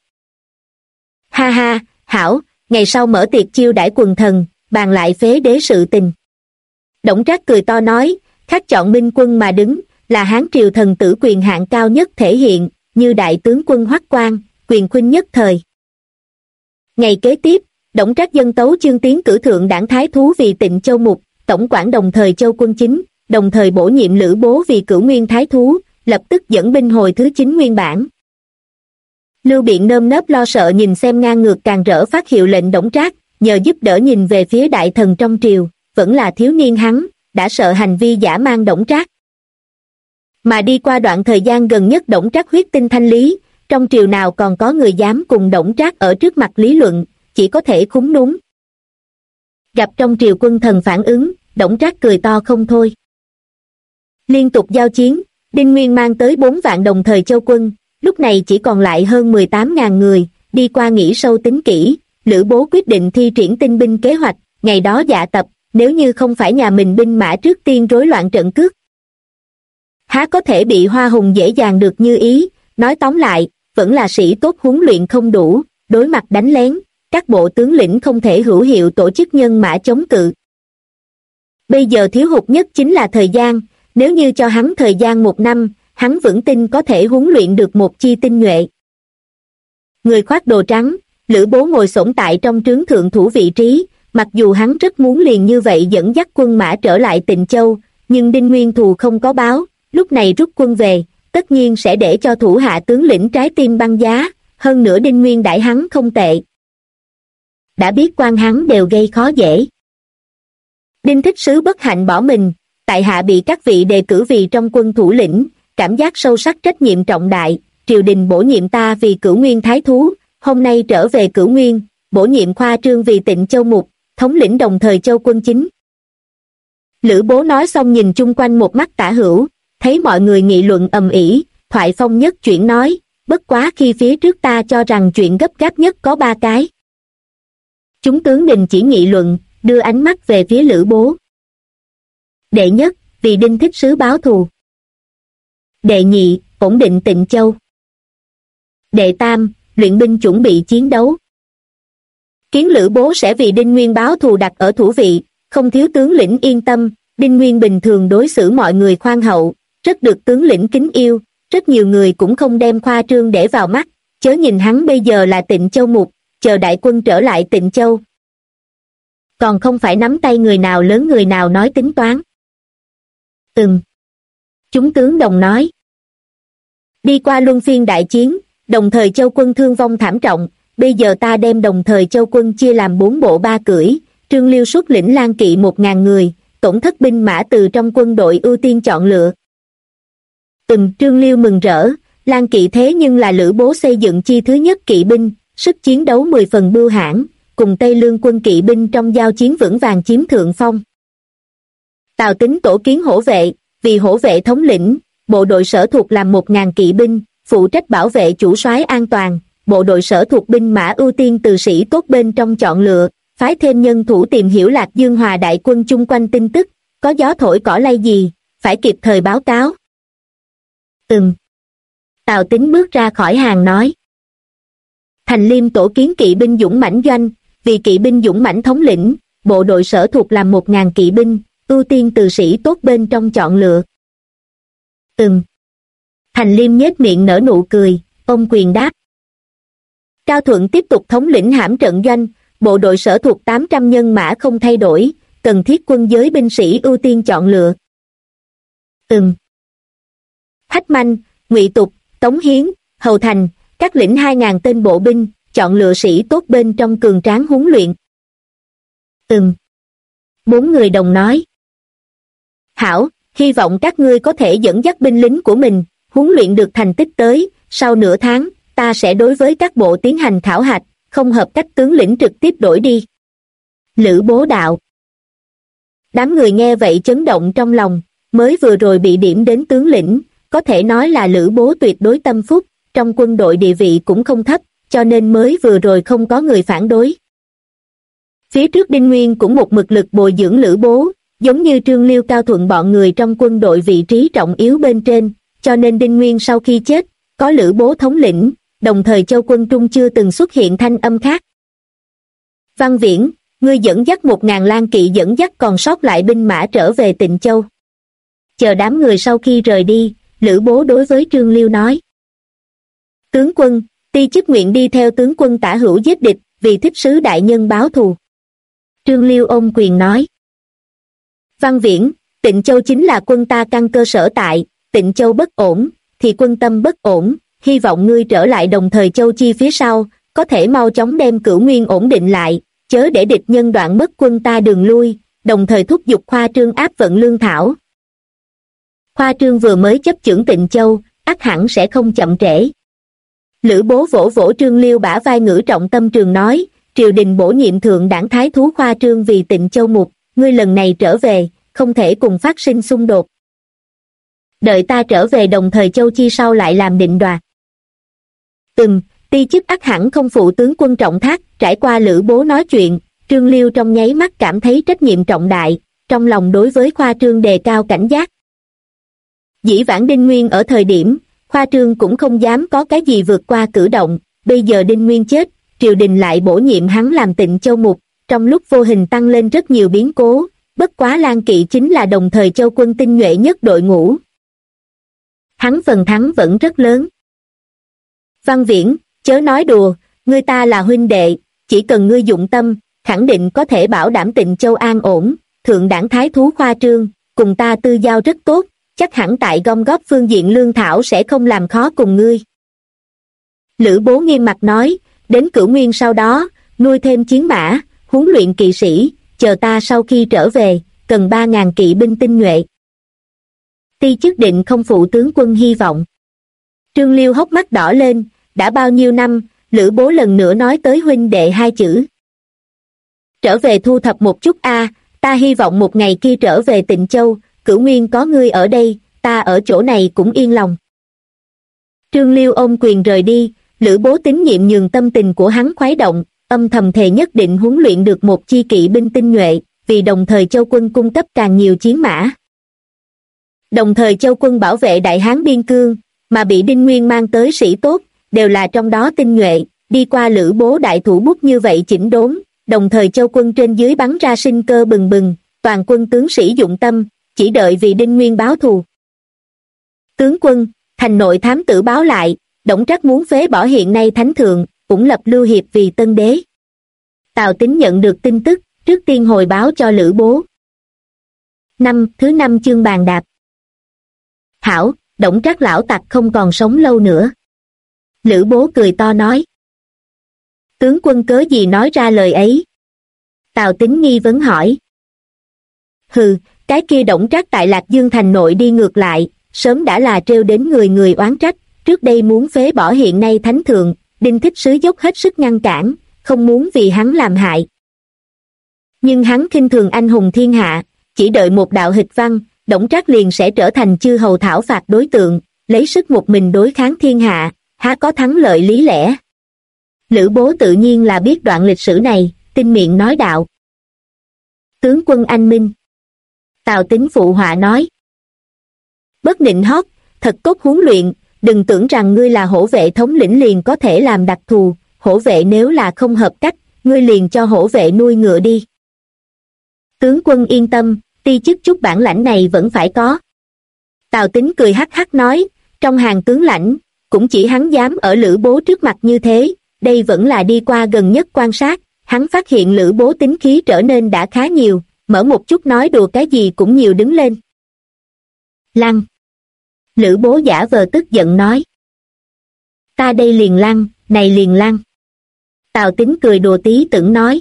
Ha ha, hảo, ngày sau mở tiệc chiêu đãi quần thần, bàn lại phế đế sự tình. Đổng Trác cười to nói, khắc chọn minh quân mà đứng, là Hán triều thần tử quyền hạn cao nhất thể hiện, như đại tướng quân Hoắc Quan, quyền khuynh nhất thời. Ngày kế tiếp, Đổng Trác dân tấu chương tiến cử thượng đảng thái thú vì Tịnh Châu mục, tổng quản Đồng Thời Châu quân chính, đồng thời bổ nhiệm Lữ Bố vì Cửu Nguyên thái thú, lập tức dẫn binh hồi thứ 9 nguyên bản. Lưu Biện nơm nớp lo sợ nhìn xem ngang ngược càng rỡ phát hiệu lệnh Đổng Trác, nhờ giúp đỡ nhìn về phía đại thần trong triều, vẫn là thiếu niên hắn, đã sợ hành vi dã man Đổng Trác. Mà đi qua đoạn thời gian gần nhất Đổng Trác huyết tinh thanh lý, trong triều nào còn có người dám cùng Đổng Trác ở trước mặt lý luận, chỉ có thể khúm núm. Gặp trong triều quân thần phản ứng, Đổng Trác cười to không thôi. Liên tục giao chiến, Đinh Nguyên mang tới 4 vạn Đồng Thời Châu quân, lúc này chỉ còn lại hơn 18.000 người, đi qua nghĩ sâu tính kỹ, Lữ Bố quyết định thi triển tinh binh kế hoạch, ngày đó dạ tập, nếu như không phải nhà mình binh mã trước tiên rối loạn trận cước. Há có thể bị Hoa Hùng dễ dàng được như ý, nói tóm lại, vẫn là sĩ tốt huấn luyện không đủ, đối mặt đánh lén, các bộ tướng lĩnh không thể hữu hiệu tổ chức nhân mã chống cự. Bây giờ thiếu hụt nhất chính là thời gian, nếu như cho hắn thời gian 1 năm, hắn vững tin có thể huấn luyện được một chi tinh nhuệ. Người khoác đồ trắng, Lữ Bố ngồi xổm tại trong trướng thượng thủ vị trí, mặc dù hắn rất muốn liền như vậy dẫn dắt quân mã trở lại Tịnh Châu, nhưng Đinh Nguyên thù không có báo, lúc này rút quân về, tất nhiên sẽ để cho thủ hạ tướng lĩnh trái tim băng giá, hơn nữa Đinh Nguyên đãi hắn không tệ. Đã biết quan hắn đều gây khó dễ. Đinh thích sứ bất hạnh bỏ mình, tại hạ bị các vị đề cử vì trong quân thủ lĩnh, cảm giác sâu sắc trách nhiệm trọng đại, triều đình bổ nhiệm ta vì Cửu Nguyên thái thú, hôm nay trở về Cửu Nguyên, bổ nhiệm Khoa Trương vì Tịnh Châu mục, thống lĩnh Đồng Thời Châu quân chính. Lữ Bố nói xong nhìn chung quanh một mắt tả hữu, thấy mọi người nghị luận ầm ĩ, thoại phong nhất chuyển nói, bất quá khi phía trước ta cho rằng chuyện gấp gáp nhất có 3 cái. Chúng tướng đình chỉ nghị luận, đưa ánh mắt về phía Lữ Bố. Đệ nhất, vì Đinh thích sứ báo thù. Đệ nhị, ổn định Tịnh Châu. Đệ tam, luyện binh chuẩn bị chiến đấu. Kiến Lữ Bố sẽ vì Đinh Nguyên báo thù đặt ở thủ vị, không thiếu tướng lĩnh yên tâm. Đinh Nguyên bình thường đối xử mọi người khoan hậu, rất được tướng lĩnh kính yêu, rất nhiều người cũng không đem Khoa Trương để vào mắt, chớ nhìn hắn bây giờ là Tịnh Châu Mục, chờ đại quân trở lại Tịnh Châu. Còn không phải nắm tay người nào lớn người nào nói tính toán. Chúng tướng đồng nói. Đi qua luân phiên đại chiến, Đồng Thời Châu quân thương vong thảm trọng, bây giờ ta đem Đồng Thời Châu quân chia làm 4 bộ 3 cưỡi, Trương Liêu xuất lĩnh Lan Kỵ 1000 người, tổn thất binh mã từ trong quân đội ưu tiên chọn lựa. Trương Liêu mừng rỡ, Lan Kỵ thế nhưng là Lữ Bố xây dựng chi thứ nhất kỵ binh, sức chiến đấu 10 phần bưu hãn, cùng Tây Lương quân kỵ binh trong giao chiến vững vàng chiếm thượng phong. Tào Tín tổ kiến hổ vệ, vì hổ vệ thống lĩnh, bộ đội sở thuộc làm 1000 kỵ binh, phụ trách bảo vệ chủ soái an toàn, bộ đội sở thuộc binh mã ưu tiên từ sĩ tốt bên trong chọn lựa, phái thêm nhân thủ tìm hiểu Lạc Dương Hòa đại quân chung quanh tin tức, có gió thổi cỏ lay gì, phải kịp thời báo cáo. Tào Tín bước ra khỏi hàng nói. Thành Liêm tổ kiến kỵ binh dũng mãnh doanh, vì kỵ binh dũng mãnh thống lĩnh, bộ đội sở thuộc làm 1000 kỵ binh, ưu tiên từ sĩ tốt bên trong chọn lựa. Thành Liêm nhếch miệng nở nụ cười, ôm quyền đáp. Cao Thuận tiếp tục thống lĩnh hãm trận doanh, bộ đội sở thuộc 800 nhân mã không thay đổi, cần thiết quân giới binh sĩ ưu tiên chọn lựa. Hách Manh, Ngụy Tục, Tống Hiến, Hầu Thành, các lĩnh 2000 tên bộ binh, chọn lựa sĩ tốt bên trong cường tráng huấn luyện. 4 người đồng nói. Hảo, hy vọng các ngươi có thể dẫn dắt binh lính của mình, huấn luyện được thành tích tới, sau nửa tháng, ta sẽ đối với các bộ tiến hành khảo hạch, không hợp cách tướng lĩnh trực tiếp đổi đi. Lữ Bố đạo. Đám người nghe vậy chấn động trong lòng, mới vừa rồi bị điểm đến tướng lĩnh, có thể nói là Lữ Bố tuyệt đối tâm phúc, trong quân đội địa vị cũng không thấp, cho nên mới vừa rồi không có người phản đối. Phía trước Đinh Nguyên cũng một mực lực bồi dưỡng Lữ Bố, giống như Trương Liêu Cao Thuận bọn người trong quân đội vị trí trọng yếu bên trên, cho nên Đinh Nguyên sau khi chết, có Lữ Bố thống lĩnh, Đồng Thời Châu quân trung chưa từng xuất hiện thanh âm khác. Văn Viễn, ngươi dẫn dắt 1000 Lan Kỵ dẫn dắt còn sót lại binh mã trở về Tịnh Châu. Chờ đám người sau khi rời đi, Lữ Bố đối với Trương Liêu nói. Tướng quân, ti chức nguyện đi theo tướng quân Tả Hữu giết địch, vì thích sứ đại nhân báo thù. Trương Liêu ôm quyền nói. Văn Viễn, Tịnh Châu chính là quân ta căn cơ sở tại, Tịnh Châu bất ổn, thì quân tâm bất ổn, hy vọng ngươi trở lại Đồng Thời Châu chi phía sau, có thể mau chóng đem Cửu Nguyên ổn định lại, chớ để địch nhân đoạn mất quân ta đường lui, đồng thời thúc giục Khoa Trương áp vận lương thảo. Khoa Trương vừa mới chấp chưởng Tịnh Châu, ắt hẳn sẽ không chậm trễ. Lữ Bố vỗ vỗ Trương Liêu bả vai ngữ trọng tâm trường nói, triều đình bổ nhiệm thượng đảng thái thú Khoa Trương vì Tịnh Châu mục, ngươi lần này trở về, không thể cùng phát sinh xung đột. Đợi ta trở về Đồng Thời Châu chi sau lại làm định đoạt. Ti chức ắt hẳn không phụ tướng quân trọng thác. Trải qua Lữ Bố nói chuyện, Trương Liêu trong nháy mắt cảm thấy trách nhiệm trọng đại, trong lòng đối với Khoa Trương đề cao cảnh giác. Dĩ vãng Đinh Nguyên ở thời điểm, Khoa Trương cũng không dám có cái gì vượt qua cử động, bây giờ Đinh Nguyên chết, triều đình lại bổ nhiệm hắn làm Tịnh Châu mục, trong lúc vô hình tăng lên rất nhiều biến cố, bất quá Lan Kỵ chính là Đồng Thời Châu quân tinh nhuệ nhất đội ngũ. Hắn phần thắng vẫn rất lớn. Văn Viễn, chớ nói đùa, ngươi ta là huynh đệ, chỉ cần ngươi dụng tâm, khẳng định có thể bảo đảm Tịnh Châu an ổn, thượng đảng thái thú Khoa Trương, cùng ta tư giao rất tốt, chắc hẳn tại gom góp phương diện lương thảo sẽ không làm khó cùng ngươi. Lữ Bố nghiêm mặt nói, đến Cửu Nguyên sau đó, nuôi thêm chiến mã, huấn luyện kỵ sĩ, chờ ta sau khi trở về, cần 3000 kỵ binh tinh nhuệ. Ti chức định không phụ tướng quân hy vọng. Trương Liêu hốc mắt đỏ lên, đã bao nhiêu năm, Lữ Bố lần nữa nói tới huynh đệ hai chữ. Trở về thu thập một chút ta hy vọng một ngày kia trở về Tịnh Châu, Cửu Nguyên có ngươi ở đây, ta ở chỗ này cũng yên lòng. Trương Liêu ôm quyền rời đi, Lữ Bố tín nhiệm nhường tâm tình của hắn khoái động, âm thầm thề nhất định huấn luyện được một chi kỵ binh tinh nhuệ, vì Đồng Thời Châu quân cung cấp càng nhiều chiến mã. Đồng Thời Châu quân bảo vệ Đại Hán biên cương, mà bị Đinh Nguyên mang tới sĩ tốt, đều là trong đó tinh nhuệ, đi qua Lữ Bố đại thủ bút như vậy chỉnh đốn, đồng thời châu quân trên dưới bắn ra sinh cơ bừng bừng, toàn quân tướng sĩ dụng tâm, chỉ đợi vì Đinh Nguyên báo thù. Tướng quân, thành nội thám tử báo lại, Đổng Trác muốn phế bỏ hiện nay thánh thượng, cũng lập Lưu Hiệp vì tân đế. Tào Tín nhận được tin tức, trước tiên hồi báo cho Lữ Bố. Thứ 5 chương bàn đạp. Hảo, Đổng Trác lão tặc không còn sống lâu nữa. Lữ Bố cười to nói. Tướng quân cớ gì nói ra lời ấy? Tào Tín nghi vấn hỏi. Hừ, cái kia Đổng Trác tại Lạc Dương thành nội đi ngược lại, sớm đã là trêu đến người người oán trách, trước đây muốn phế bỏ hiện nay thánh thượng, Đinh Thích Sứ dốc hết sức ngăn cản, không muốn vì hắn làm hại. Nhưng hắn khinh thường anh hùng thiên hạ, chỉ đợi một đạo hịch văn, Đổng Trác liền sẽ trở thành chư hầu thảo phạt đối tượng, lấy sức một mình đối kháng thiên hạ, há có thắng lợi lý lẽ. Lữ Bố tự nhiên là biết đoạn lịch sử này, tinh miệng nói đạo. Tướng quân anh minh. Tào Tín phụ họa nói. Bất nịnh hót, thật tốt huấn luyện, đừng tưởng rằng ngươi là hổ vệ thống lĩnh liền có thể làm đặc thù, hổ vệ nếu là không hợp cách, ngươi liền cho hổ vệ nuôi ngựa đi. Tướng quân yên tâm, ti chức chút bản lãnh này vẫn phải có. Tào Tín cười hắc hắc nói, trong hàng tướng lãnh, cũng chỉ hắn dám ở Lữ Bố trước mặt như thế, đây vẫn là đi qua gần nhất quan sát, hắn phát hiện Lữ Bố tính khí trở nên đã khá nhiều, mở một chút nói đùa cái gì cũng nhiều đứng lên. Lăng. Lữ Bố giả vờ tức giận nói. Ta đây liền lăng, này liền lăng. Tào Tín cười đùa tí tưởng nói.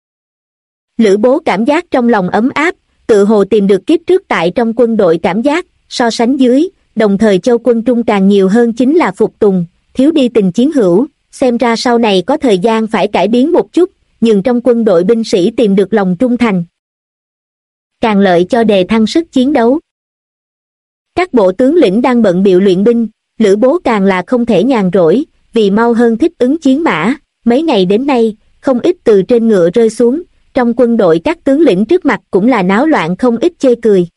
Lữ Bố cảm giác trong lòng ấm áp, tự hồ tìm được kiếp trước tại trong quân đội cảm giác, so sánh dưới, đồng thời châu quân trung càng nhiều hơn chính là phục tùng, thiếu đi tình chiến hữu, xem ra sau này có thời gian phải cải biến một chút, nhưng trong quân đội binh sĩ tìm được lòng trung thành. Càng lợi cho đề thăng sức chiến đấu. Các bộ tướng lĩnh đang bận bịu luyện binh, Lữ Bố càng là không thể nhàn rỗi, vì mau hơn thích ứng chiến mã, mấy ngày đến nay, không ít từ trên ngựa rơi xuống, trong quân đội các tướng lĩnh trước mặt cũng là náo loạn không ít chê cười.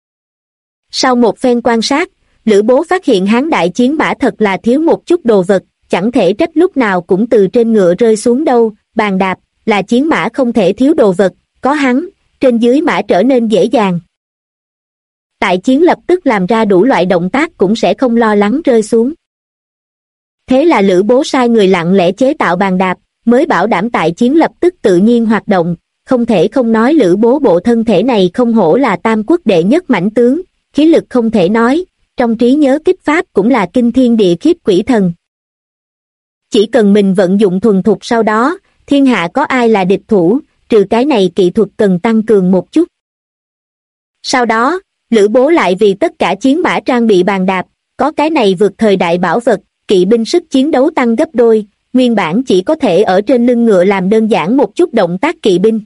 Sau một phen quan sát, Lữ Bố phát hiện hán đại chiến mã thật là thiếu một chút đồ vật, chẳng thể trách lúc nào cũng từ trên ngựa rơi xuống đâu, bàn đạp, là chiến mã không thể thiếu đồ vật, có hắn, trên dưới mã trở nên dễ dàng. Tại chiến lập tức làm ra đủ loại động tác cũng sẽ không lo lắng rơi xuống. Thế là Lữ Bố sai người lặng lẽ chế tạo bàn đạp, mới bảo đảm tại chiến lập tức tự nhiên hoạt động, không thể không nói Lữ Bố bộ thân thể này không hổ là tam quốc đệ nhất mãnh tướng, khí lực không thể nói, trong trí nhớ kích pháp cũng là kinh thiên địa khiếp quỷ thần. Chỉ cần mình vận dụng thuần thục sau đó, thiên hạ có ai là địch thủ, trừ cái này kỹ thuật cần tăng cường một chút. Sau đó, Lữ Bố lại vì tất cả chiến mã trang bị bàn đạp, có cái này vượt thời đại bảo vật, kỵ binh sức chiến đấu tăng gấp đôi, nguyên bản chỉ có thể ở trên lưng ngựa làm đơn giản một chút động tác kỵ binh.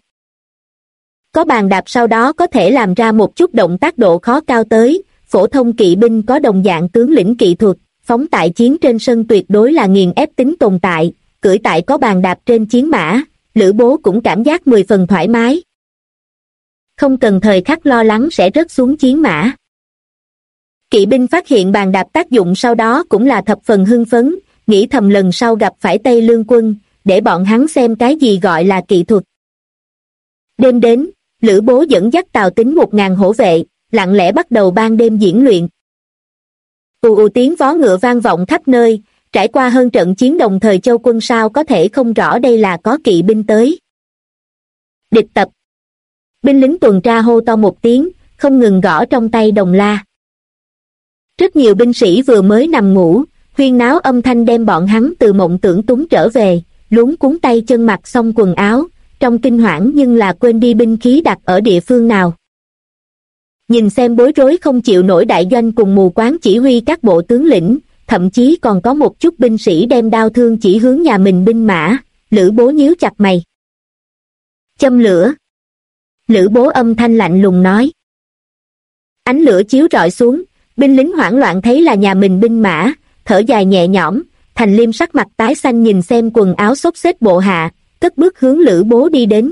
Có bàn đạp sau đó có thể làm ra một chút động tác độ khó cao tới, phổ thông kỵ binh có đồng dạng tướng lĩnh kỹ thuật, phóng tại chiến trên sân tuyệt đối là nghiền ép tính tồn tại, cưỡi tại có bàn đạp trên chiến mã, Lữ Bố cũng cảm giác 10 phần thoải mái. Không cần thời khắc lo lắng sẽ rớt xuống chiến mã. Kỵ binh phát hiện bàn đạp tác dụng sau đó cũng là thập phần hưng phấn, nghĩ thầm lần sau gặp phải Tây Lương quân, để bọn hắn xem cái gì gọi là kỹ thuật. Đêm đến, Lữ Bố dẫn dắt Tào Tín 1000 hổ vệ, lặng lẽ bắt đầu ban đêm diễn luyện. Ù ù tiếng vó ngựa vang vọng khắp nơi, trải qua hơn trận chiến đồng thời châu quân sao có thể không rõ đây là có kỵ binh tới. Địch tập. Binh lính tuần tra hô to một tiếng, không ngừng gõ trong tay đồng la. Rất nhiều binh sĩ vừa mới nằm ngủ, huyên náo âm thanh đem bọn hắn từ mộng tưởng túng trở về, luống cuống tay chân mặc xong quần áo, trong kinh hoảng nhưng là quên đi binh khí đặt ở địa phương nào. Nhìn xem bối rối không chịu nổi đại doanh cùng mù quáng chỉ huy các bộ tướng lĩnh, thậm chí còn có một chút binh sĩ đem đao thương chỉ hướng nhà mình binh mã, Lữ Bố nhíu chặt mày. Châm lửa. Lữ Bố âm thanh lạnh lùng nói. Ánh lửa chiếu rọi xuống, binh lính hoảng loạn thấy là nhà mình binh mã, thở dài nhẹ nhõm, Thành Liêm sắc mặt tái xanh nhìn xem quần áo xốc xếch bộ hạ, cất bước hướng Lữ Bố đi đến.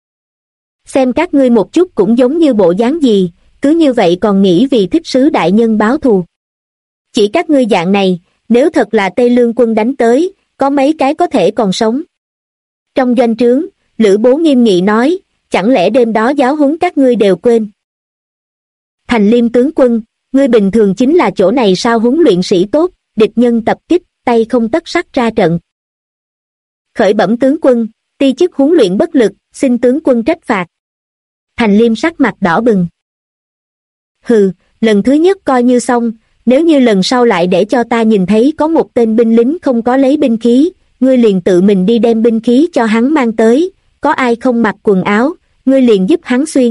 Xem các ngươi một chút cũng giống như bộ dáng gì, cứ như vậy còn nghĩ vì Thích Sứ đại nhân báo thù. Chỉ các ngươi dạng này, nếu thật là Tây Lương quân đánh tới, có mấy cái có thể còn sống. Trong doanh trướng, Lữ Bố nghiêm nghị nói, chẳng lẽ đêm đó giáo huấn các ngươi đều quên? Thành Liêm tướng quân, ngươi bình thường chính là chỗ này sao huấn luyện sĩ tốt, địch nhân tập kích, tay không tất sắt ra trận. Khởi bẩm tướng quân, ti chức huấn luyện bất lực, xin tướng quân trách phạt. Thành Liêm sắc mặt đỏ bừng. Hừ, lần thứ nhất coi như xong, nếu như lần sau lại để cho ta nhìn thấy có một tên binh lính không có lấy binh khí, ngươi liền tự mình đi đem binh khí cho hắn mang tới, có ai không mặc quần áo, ngươi liền giúp hắn xuyên.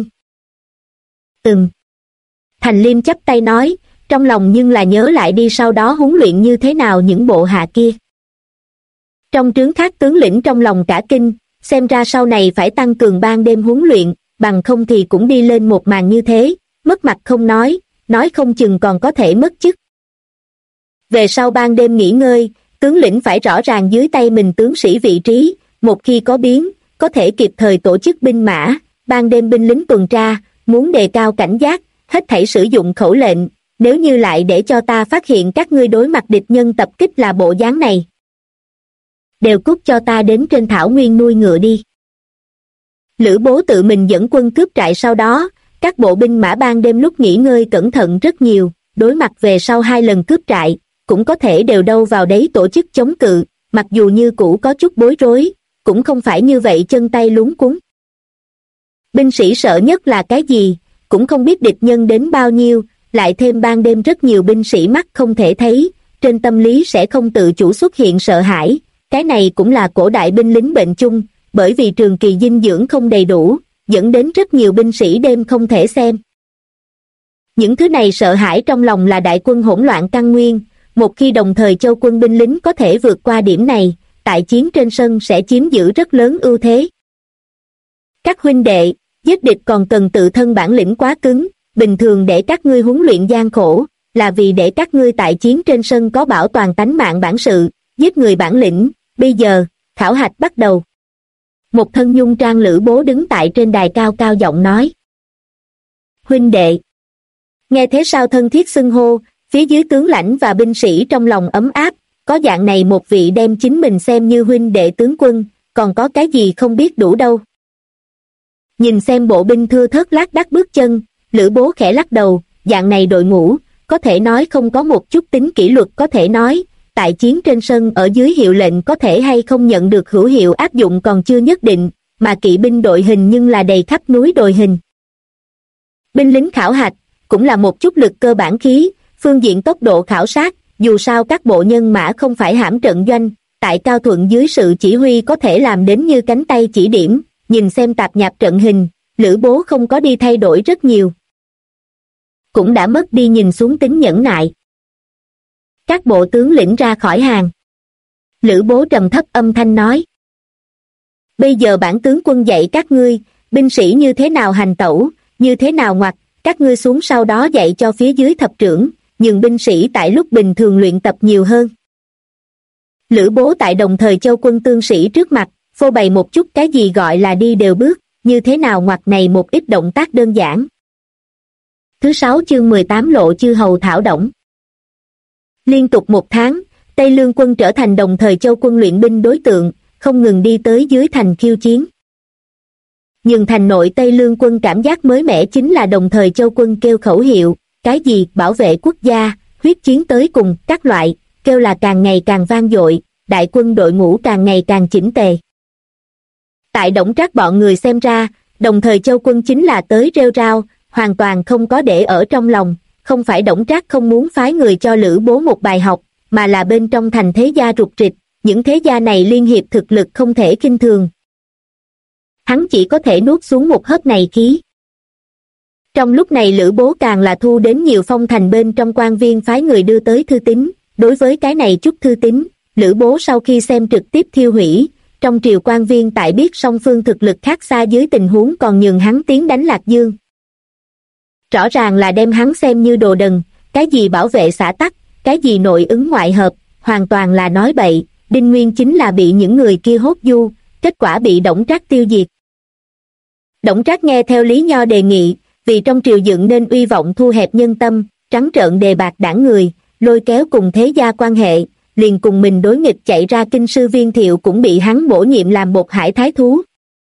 Thành Liêm chắp tay nói, trong lòng nhưng là nhớ lại đi sau đó huấn luyện như thế nào những bộ hạ kia. Trong trướng khác tướng lĩnh trong lòng cả kinh, xem ra sau này phải tăng cường ban đêm huấn luyện, bằng không thì cũng đi lên một màn như thế, mất mặt không nói không chừng còn có thể mất chức. Về sau ban đêm nghỉ ngơi, tướng lĩnh phải rõ ràng dưới tay mình tướng sĩ vị trí, một khi có biến, có thể kịp thời tổ chức binh mã, ban đêm binh lính tuần tra, muốn đề cao cảnh giác, hết thảy sử dụng khẩu lệnh, nếu như lại để cho ta phát hiện các ngươi đối mặt địch nhân tập kích là bộ dáng này. Đều cút cho ta đến trên thảo nguyên nuôi ngựa đi. Lữ Bố tự mình dẫn quân cướp trại sau đó, các bộ binh mã ban đêm lúc nghỉ ngơi cẩn thận rất nhiều, đối mặt về sau 2 lần cướp trại, cũng có thể đều đâu vào đấy tổ chức chống cự, mặc dù như cũ có chút bối rối, cũng không phải như vậy chân tay luống cuống. Binh sĩ sợ nhất là cái gì, cũng không biết địch nhân đến bao nhiêu, lại thêm ban đêm rất nhiều binh sĩ mắt không thể thấy, trên tâm lý sẽ không tự chủ xuất hiện sợ hãi, cái này cũng là cổ đại binh lính bệnh chung, bởi vì trường kỳ dinh dưỡng không đầy đủ, dẫn đến rất nhiều binh sĩ đêm không thể xem. Những thứ này sợ hãi trong lòng là đại quân hỗn loạn căn nguyên, một khi đồng thời châu quân binh lính có thể vượt qua điểm này, tại chiến trên sân sẽ chiếm giữ rất lớn ưu thế. Các huynh đệ, giết địch còn cần tự thân bản lĩnh quá cứng, bình thường để các ngươi huấn luyện gian khổ, là vì để các ngươi tại chiến trên sân có bảo toàn tánh mạng bản sự, giết người bản lĩnh, bây giờ, khảo hạch bắt đầu. Một thân nhung trang Lữ Bố đứng tại trên đài cao cao giọng nói. Huynh đệ. Nghe thế sao thân thiết xưng hô, phía dưới tướng lãnh và binh sĩ trong lòng ấm áp, có dạng này một vị đem chính mình xem như huynh đệ tướng quân, còn có cái gì không biết đủ đâu. Nhìn xem bộ binh thưa thớt lác đác bước chân, Lữ Bố khẽ lắc đầu, dạng này đội ngũ, có thể nói không có một chút tính kỷ luật có thể nói, tại chiến trên sân ở dưới hiệu lệnh có thể hay không nhận được hữu hiệu áp dụng còn chưa nhất định, mà kỵ binh đội hình nhưng là đầy khắp núi đồi hình. Binh lính khảo hạch, cũng là một chút lực cơ bản khí, phương diện tốc độ khảo sát, dù sao các bộ nhân mã không phải hãm trận doanh, tại Cao Thuận dưới sự chỉ huy có thể làm đến như cánh tay chỉ điểm, nhìn xem tạp nhạp trận hình, Lữ Bố không có đi thay đổi rất nhiều. Cũng đã mất đi nhìn xuống tính nhẫn nại. Các bộ tướng lĩnh ra khỏi hàng. Lữ Bố trầm thấp âm thanh nói. Bây giờ bản tướng quân dạy các ngươi, binh sĩ như thế nào hành tẩu, như thế nào ngoặt, các ngươi xuống sau đó dạy cho phía dưới thập trưởng, nhường binh sĩ tại lúc bình thường luyện tập nhiều hơn. Lữ Bố tại Đồng Thời Châu quân tướng sĩ trước mặt, phô bày một chút cái gì gọi là đi đều bước, như thế nào ngoặt này một ít động tác đơn giản. Thứ 6 chương 18 Lộ Chư Hầu thảo động. Liên tục 1 tháng, Tây Lương quân trở thành Đồng Thời Châu quân luyện binh đối tượng, không ngừng đi tới dưới thành khiêu chiến. Nhưng thành nội Tây Lương quân cảm giác mới mẻ chính là Đồng Thời Châu quân kêu khẩu hiệu, cái gì bảo vệ quốc gia, huyết chiến tới cùng, các loại, kêu là càng ngày càng vang dội, đại quân đội ngũ càng ngày càng chỉnh tề. Tại Đổng Trác bọn người xem ra, Đồng Thời Châu quân chính là tới rêu rao, hoàn toàn không có để ở trong lòng, không phải Đổng Trác không muốn phái người cho Lữ Bố một bài học, mà là bên trong thành thế gia rục rịch, những thế gia này liên hiệp thực lực không thể khinh thường. Hắn chỉ có thể nuốt xuống một hớp này khí. Trong lúc này Lữ Bố càng là thu đến nhiều phong thành bên trong quan viên phái người đưa tới thư tín, đối với cái này chút thư tín, Lữ Bố sau khi xem trực tiếp thiêu hủy, trong triều quan viên tại biết song phương thực lực khác xa dưới tình huống còn nhường hắn tiến đánh Lạc Dương. Rõ ràng là đem hắn xem như đồ đần, cái gì bảo vệ xã tắc, cái gì nội ứng ngoại hợp, hoàn toàn là nói bậy, Đinh Nguyên chính là bị những người kia hốt du, kết quả bị Đổng Trác tiêu diệt. Đổng Trác nghe theo Lý Nho đề nghị, vì trong triều dựng nên uy vọng thu hẹp nhân tâm, trắng trợn đề bạt đảng người, lôi kéo cùng thế gia quan hệ, liền cùng mình đối nghịch chạy ra kinh sư Viên Thiệu cũng bị hắn bổ nhiệm làm Bột Hải thái thú.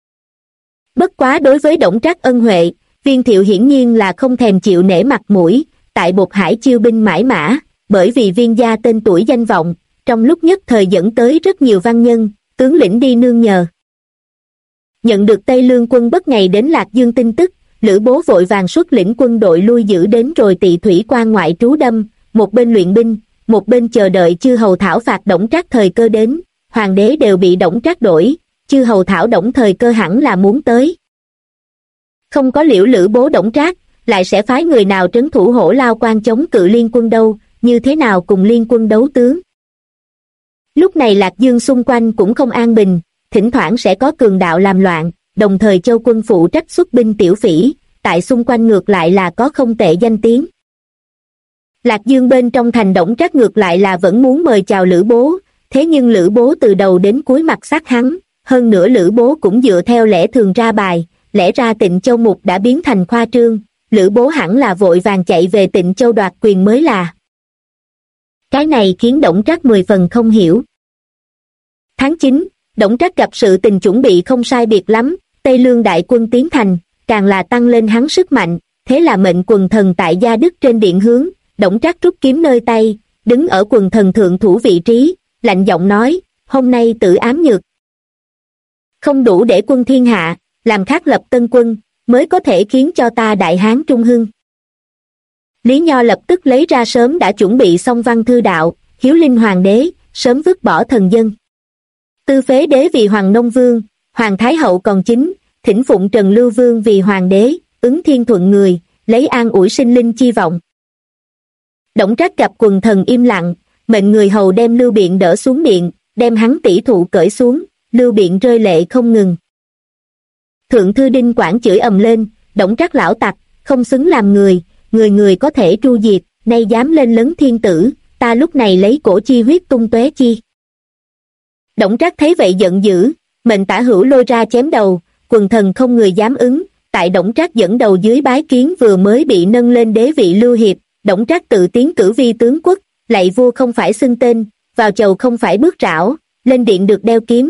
Bất quá đối với Đổng Trác ân huệ, Viên Thiệu hiển nhiên là không thèm chịu nể mặt mũi, tại Bột Hải chiêu binh mãi mã, bởi vì Viên gia tên tuổi danh vọng, trong lúc nhất thời dẫn tới rất nhiều văn nhân, tướng lĩnh đi nương nhờ. Nhận được Tây Lương quân bất ngày đến Lạc Dương tin tức, Lữ Bố vội vàng xuất lĩnh quân đội lui giữ đến rồi Tỵ Thủy quan ngoại trú đâm, một bên luyện binh, một bên chờ đợi chư hầu thảo phạt Đổng Trác thời cơ đến, hoàng đế đều bị Đổng Trác đổi, chư hầu thảo Đổng thời cơ hẳn là muốn tới. Không có liễu Lữ Bố Đổng Trác, lại sẽ phái người nào trấn thủ Hổ Lao quan chống cự liên quân đâu, như thế nào cùng liên quân đấu tướng. Lúc này Lạc Dương xung quanh cũng không an bình, thỉnh thoảng sẽ có cường đạo làm loạn, đồng thời châu quân phụ trách xuất binh tiểu phỉ, tại xung quanh ngược lại là có không tệ danh tiếng. Lạc Dương bên trong thành Đổng Trác ngược lại là vẫn muốn mời chào Lữ Bố, thế nhưng Lữ Bố từ đầu đến cuối mặt sát hắn, hơn nữa Lữ Bố cũng dựa theo lẽ thường ra bài, lẽ ra Tịnh Châu Mục đã biến thành khoa trương, Lữ Bố hẳn là vội vàng chạy về Tịnh Châu đoạt quyền mới là. Cái này khiến Đổng Trác 10 phần không hiểu. Tháng 9, Đổng Trác gặp sự tình chuẩn bị không sai biệt lắm, Tây Lương đại quân tiến thành, càng là tăng lên hắn sức mạnh, thế là mệnh quần thần tại Gia Đức trên điện hướng, Đổng Trác rút kiếm nơi tay, đứng ở quần thần thượng thủ vị trí, lạnh giọng nói, hôm nay tự ám nhược. Không đủ để quân thiên hạ, làm khác lập tân quân, mới có thể khiến cho ta đại hán trung hưng. Lý Nho lập tức lấy ra sớm đã chuẩn bị xong văn thư đạo, hiếu linh hoàng đế, sớm vứt bỏ thần dân. Tư Phế đế vì Hoàng Nông Vương, Hoàng Thái Hậu còn chính, thỉnh phụng Trần Lưu Vương vì Hoàng đế, ứng thiên thuận người, lấy an ủi sinh linh chi vọng. Đổng Trác gặp quần thần im lặng, mệnh người hầu đem Lưu Biện đỡ xuống điện, đem hắn tỷ thụ cởi xuống, Lưu Biện rơi lệ không ngừng. Thượng thư Đinh Quảng chửi ầm lên, Đổng Trác lão tặc, không xứng làm người, người có thể tru diệt, nay dám lên lấn thiên tử, ta lúc này lấy cổ chi huyết tung tóe chi. Đổng Trác thấy vậy giận dữ, mệnh Tả Hữu lôi ra chém đầu, quần thần không người dám ứng, tại Đổng Trác dẫn đầu dưới bái kiến vừa mới bị nâng lên đế vị Lưu Hiệp, Đổng Trác tự tiến cử vi tướng quốc, lạy vua không phải xưng tên, vào chầu không phải bước rảo, lên điện được đeo kiếm.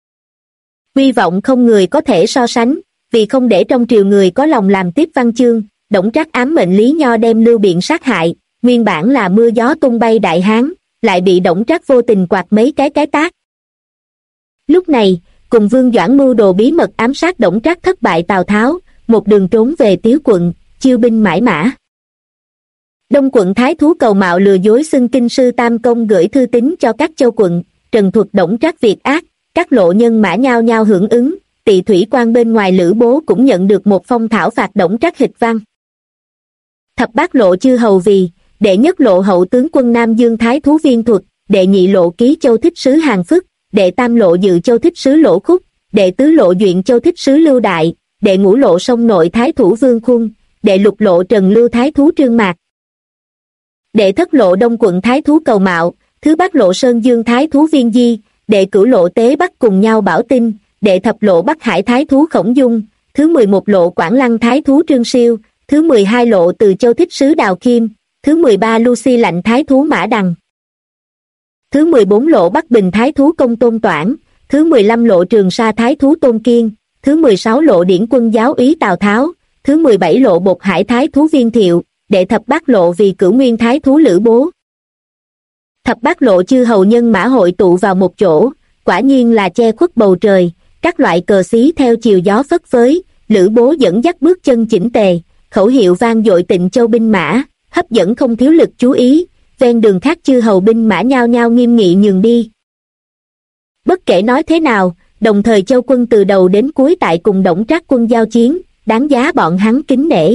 Uy vọng không người có thể so sánh, vì không để trong triều người có lòng làm tiếp văn chương, Đổng Trác ám mệnh Lý Nho đem Lưu Biện sát hại, nguyên bản là mưa gió tung bay đại hán, lại bị Đổng Trác vô tình quạt mấy cái tát. Lúc này, cùng Vương Doãn mưu đồ bí mật ám sát Đổng Trác thất bại Tào Tháo, một đường trốn về Tiếu quận, chiêu binh mãi mã. Đông quận Thái thú Cầu Mạo lừa dối xưng kinh sư Tam Công gửi thư tín cho các châu quận, trần thuật Đổng Trác việc ác, các lộ nhân mã nhao nhao hưởng ứng, Tỵ Thủy quan bên ngoài Lữ Bố cũng nhận được một phong thảo phạt Đổng Trác hịch văn. Thập bát lộ chư hầu vì, đệ nhất lộ hậu tướng quân Nam Dương Thái thú Viên Thuật, đệ nhị lộ ký châu thích sứ Hàng Phức, đệ tam lộ dự châu thích sứ Lỗ Khúc, đệ tứ lộ duyện châu thích sứ Lưu Đại, đệ ngũ lộ sông nội thái thủ Vương Khung, đệ lục lộ Trần Lưu thái thú Trương Mạc, đệ thất lộ Đông quận thái thú Cầu Mạo, thứ bát lộ Sơn Dương thái thú Viên Di, đệ cửu lộ Tế Bắc cùng nhau Bảo Tinh, đệ thập lộ Bắc Hải thái thú Khổng Dung, thứ 11 lộ Quảng Lăng thái thú Trương Siêu, thứ 12 lộ Từ Châu thích sứ Đào Khiêm, thứ 13 Lucy Lạnh thái thú Mã Đằng, thứ 14 lộ Bắc Bình thái thú Công Tôn Toản, thứ 15 lộ Trường Sa thái thú Tôn Kiên, thứ 16 lộ Điển quân giáo úy Tào Tháo, thứ 17 lộ Bột Hải thái thú Viên Thiệu, đệ thập bát lộ vì Cửu Nguyên thái thú Lữ Bố. Thập bát lộ chư hầu nhân mã hội tụ vào một chỗ, quả nhiên là che khuất bầu trời, các loại cờ xí theo chiều gió phất phới, Lữ Bố dẫn dắt bước chân chỉnh tề, khẩu hiệu vang dội Tịnh Châu binh mã, hấp dẫn không thiếu lực chú ý, ven đường khác chư hầu binh mã nhao nhao nghiêm nghị nhường đi. Bất kể nói thế nào, đồng thời châu quân từ đầu đến cuối tại cùng Đổng Trác quân giao chiến, đáng giá bọn hắn kính nể.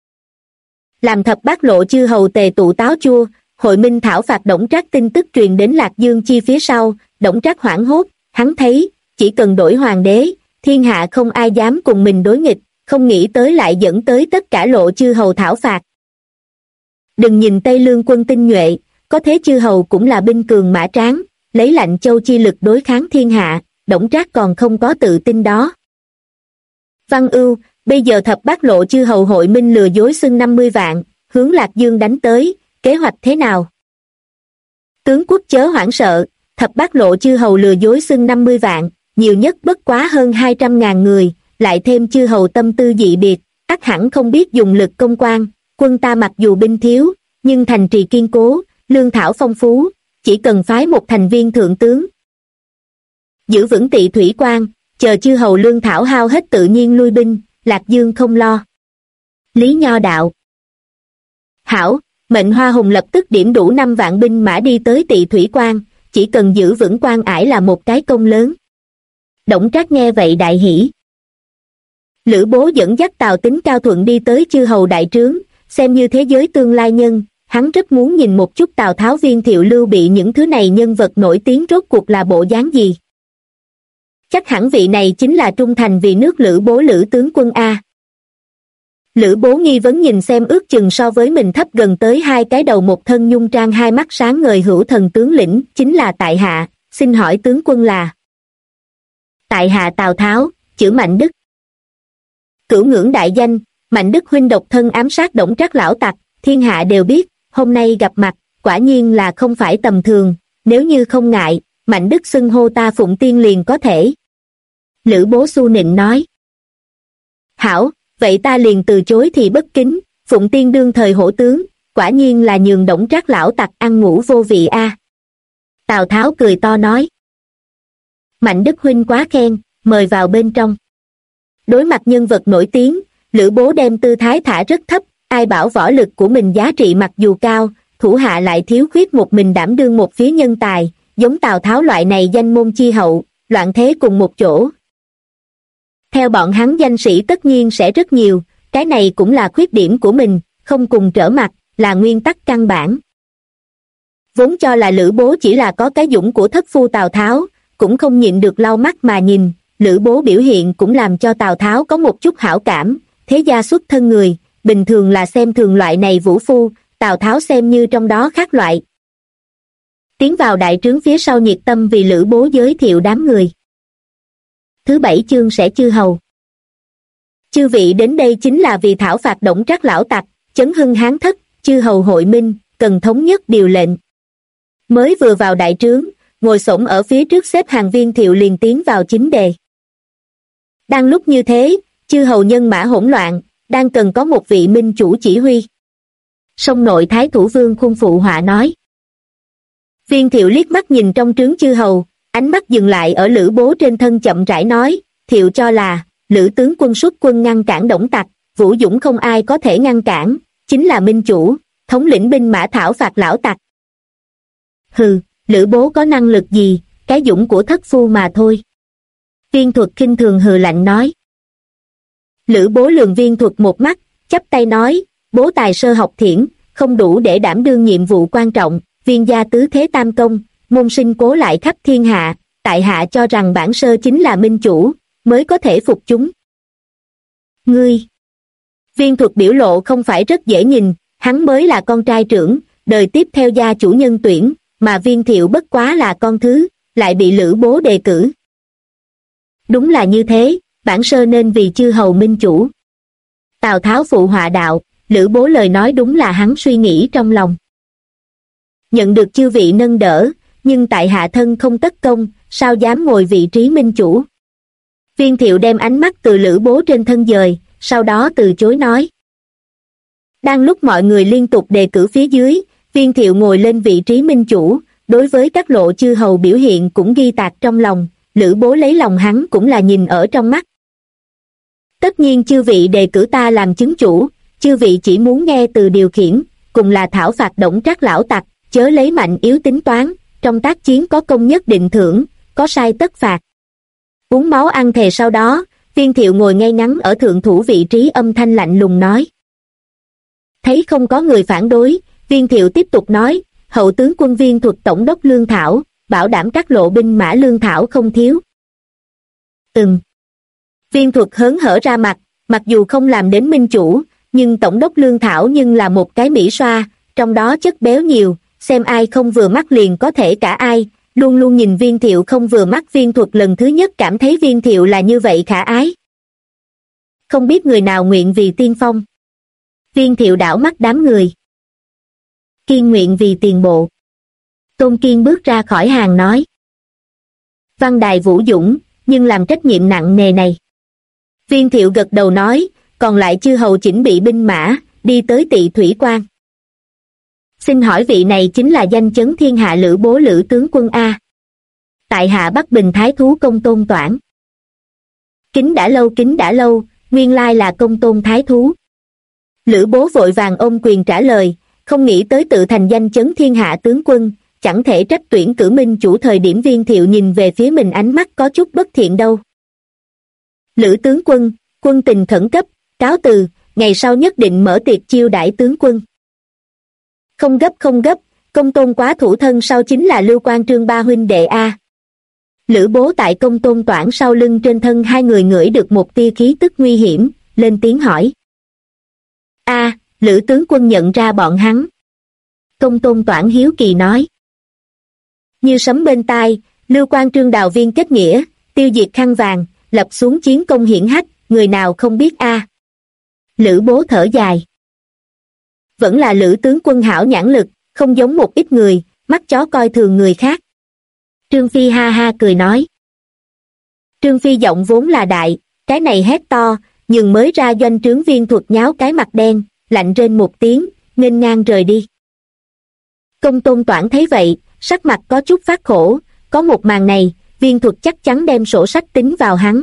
Làm thập bát lộ chư hầu tề tụ táo chua, hội minh thảo phạt Đổng Trác tin tức truyền đến Lạc Dương chi phía sau, Đổng Trác hoảng hốt, hắn thấy, chỉ cần đổi hoàng đế, thiên hạ không ai dám cùng mình đối nghịch, không nghĩ tới lại dẫn tới tất cả lộ chư hầu thảo phạt. Đừng nhìn Tây Lương quân tinh nhuệ, có thế chư hầu cũng là binh cường mã tráng, lấy Lạnh Châu chi lực đối kháng thiên hạ, Đổng Trác còn không có tự tin đó. Văn Ưu, bây giờ thập bát lộ chư hầu hội minh lừa dối xưng 50 vạn, hướng Lạc Dương đánh tới, kế hoạch thế nào? Tướng quốc chớ hoảng sợ, thập bát lộ chư hầu lừa dối xưng 50 vạn, nhiều nhất bất quá hơn 200.000 người, lại thêm chư hầu tâm tư dị biệt, ắt hẳn không biết dùng lực công quan. Quân ta mặc dù binh thiếu, nhưng thành trì kiên cố, lương thảo phong phú, chỉ cần phái một thành viên thượng tướng giữ vững Tỵ Thủy quan, chờ chư hầu lương thảo hao hết tự nhiên lui binh, Lạc Dương không lo. Lý Nho đạo: hảo, mệnh Hoa Hùng lập tức điểm đủ 5 vạn binh mã đi tới Tỵ Thủy quan, chỉ cần giữ vững quan ải là một cái công lớn. Đổng Trác nghe vậy đại hỉ. Lữ Bố dẫn dắt Tào Tín Cao Thuận đi tới chư hầu đại trướng, xem như thế giới tương lai nhân, hắn rất muốn nhìn một chút Tào Tháo, Viên Thiệu, Lưu Bị những thứ này nhân vật nổi tiếng rốt cuộc là bộ dáng gì. Chắc hẳn vị này chính là trung thành vì nước Lữ Bố Lữ tướng quân a. Lữ Bố nghi vấn nhìn xem ước chừng so với mình thấp gần tới 2 cái đầu, một thân nhung trang, hai mắt sáng ngời hữu thần tướng lĩnh, chính là tại hạ, xin hỏi tướng quân là? Tại hạ Tào Tháo, chữ Mạnh Đức. Cửu ngưỡng đại danh, Mạnh Đức huynh độc thân ám sát Đổng Trác lão tặc, thiên hạ đều biết, hôm nay gặp mặt, quả nhiên là không phải tầm thường, nếu như không ngại, Mạnh Đức xưng hô ta Phụng Tiên liền có thể. Lữ Bố su nịnh nói. Hảo, vậy ta liền từ chối thì bất kính, Phụng Tiên đương thời hổ tướng, quả nhiên là nhường Đổng Trác lão tặc ăn ngủ vô vị a. Tào Tháo cười to nói. Mạnh Đức huynh quá khen, mời vào bên trong. Đối mặt nhân vật nổi tiếng, Lữ Bố đem tư thái thả rất thấp, ai bảo võ lực của mình giá trị mặc dù cao, thủ hạ lại thiếu khuyết một mình đảm đương một phía nhân tài, giống Tào Tháo loại này danh môn chi hậu, loạn thế cùng một chỗ. Theo bọn hắn danh sĩ tất nhiên sẽ rất nhiều, cái này cũng là khuyết điểm của mình, không cùng trở mặt, là nguyên tắc căn bản. Vốn cho là Lữ Bố chỉ là có cái dũng của thất phu Tào Tháo, cũng không nhịn được lau mắt mà nhìn, Lữ Bố biểu hiện cũng làm cho Tào Tháo có một chút hảo cảm, thế gia xuất thân người, bình thường là xem thường loại này vũ phu, Tào Tháo xem như trong đó khác loại. Tiến vào đại trướng phía sau nhiệt tâm vì Lữ Bố giới thiệu đám người. Thứ 7 chương sẽ chư hầu. Chư vị đến đây chính là vì thảo phạt Đổng Trác lão tặc, chấn hưng Hán thất, chư hầu hội minh, cần thống nhất điều lệnh. Mới vừa vào đại trướng, ngồi xổm ở phía trước xếp hàng Viên Thiệu liền tiến vào chính đề. Đang lúc như thế, chư hầu nhân mã hỗn loạn, đang cần có một vị minh chủ chỉ huy. Sông nội Thái Thủ Vương Khung phụ họa nói. Viên Thiệu liếc mắt nhìn trong trướng chư hầu, ánh mắt dừng lại ở Lữ Bố trên thân chậm rãi nói, Thiệu cho là, Lữ tướng quân xuất quân ngăn cản Đổng tặc, vũ dũng không ai có thể ngăn cản, chính là minh chủ, thống lĩnh binh mã thảo phạt lão tặc. Hừ, Lữ Bố có năng lực gì, cái dũng của thất phu mà thôi. Viên Thuật khinh thường hừ lạnh nói. Lữ Bố lườm Viên Thuật một mắt, chắp tay nói, Bố tài sơ học thiển, không đủ để đảm đương nhiệm vụ quan trọng, Viên gia tứ thế tam công, môn sinh cố lại khắp thiên hạ, tại hạ cho rằng bản sơ chính là minh chủ, mới có thể phục chúng. Ngươi! Viên Thuật biểu lộ không phải rất dễ nhìn, hắn mới là con trai trưởng, đời tiếp theo gia chủ nhân tuyển, mà Viên Thiệu bất quá là con thứ, lại bị Lữ Bố đề cử. Đúng là như thế, bản sơ nên vì chư hầu minh chủ. Tào Tháo phụ họa đạo, Lữ Bố lời nói đúng là hắn suy nghĩ trong lòng. Nhận được chư vị nâng đỡ, nhưng tại hạ thân không tất công, sao dám ngồi vị trí minh chủ. Viên Thiệu đem ánh mắt từ Lữ Bố trên thân dời, sau đó từ chối nói. Đang lúc mọi người liên tục đề cử phía dưới, Viên Thiệu ngồi lên vị trí minh chủ, đối với các lộ chư hầu biểu hiện cũng ghi tạc trong lòng, Lữ Bố lấy lòng hắn cũng là nhìn ở trong mắt. Tất nhiên chư vị đề cử ta làm chứng chủ, chư vị chỉ muốn nghe từ điều khiển, cùng là thảo phạt Đổng Trác lão tặc, chớ lấy mạnh yếu tính toán, trong tác chiến có công nhất định thưởng, có sai tất phạt. Uống máu ăn thề sau đó, Viên Thiệu ngồi ngay ngắn ở thượng thủ vị trí âm thanh lạnh lùng nói. Thấy không có người phản đối, Viên Thiệu tiếp tục nói, hậu tướng quân Viên Thuật tổng đốc lương thảo, bảo đảm các lộ binh mã lương thảo không thiếu. Viên Thuật hớn hở ra mặt, mặc dù không làm đến minh chủ, nhưng tổng đốc lương thảo nhưng là một cái mỹ xoa, trong đó chất béo nhiều, xem ai không vừa mắt liền có thể cả ai, luôn luôn nhìn Viên Thiệu không vừa mắt. Viên Thuật lần thứ nhất cảm thấy Viên Thiệu là như vậy khả ái. Không biết người nào nguyện vì tiên phong. Viên Thiệu đảo mắt đám người. Kiên nguyện vì tiền bộ. Tôn Kiên bước ra khỏi hàng nói. Văn đài vũ dũng, nhưng làm trách nhiệm nặng nề này. Viên Thiệu gật đầu nói, còn lại chư hầu chỉnh bị binh mã, đi tới Tỵ Thủy Quan. Xin hỏi vị này chính là danh chấn thiên hạ Lữ Bố Lữ tướng quân A. Tại hạ Bắc Bình Thái thú Công Tôn Toản. Kính đã lâu, nguyên lai là Công Tôn Thái thú. Lữ Bố vội vàng ôm quyền trả lời, không nghĩ tới tự thành danh chấn thiên hạ tướng quân, chẳng thể trách tuyển cử minh chủ. Thời điểm Viên Thiệu nhìn về phía mình ánh mắt có chút bất thiện đâu. Lữ tướng quân, quân tình khẩn cấp, cáo từ, ngày sau nhất định mở tiệc chiêu đãi tướng quân. Không gấp, Công Tôn quá thủ thân sau chính là Lưu Quan Trương ba huynh đệ A. Lữ Bố tại Công Tôn Toản sau lưng trên thân hai người ngửi được một tia khí tức nguy hiểm, lên tiếng hỏi. A, Lữ tướng quân nhận ra bọn hắn. Công Tôn Toản hiếu kỳ nói. Như sấm bên tai, Lưu Quan Trương đào viên kết nghĩa, tiêu diệt khăn vàng, lập xuống chiến công hiển hách, người nào không biết A. Lữ Bố thở dài. Vẫn là Lữ tướng quân hảo nhãn lực, không giống một ít người, mắt chó coi thường người khác. Trương Phi ha ha cười nói. Trương Phi giọng vốn là đại, cái này hét to, nhưng mới ra doanh trướng Viên Thuật nháo cái mặt đen, lạnh rên một tiếng, nghênh ngang rời đi. Công Tôn Toản thấy vậy, sắc mặt có chút phát khổ, có một màn này, Viên Thuật chắc chắn đem sổ sách tính vào hắn.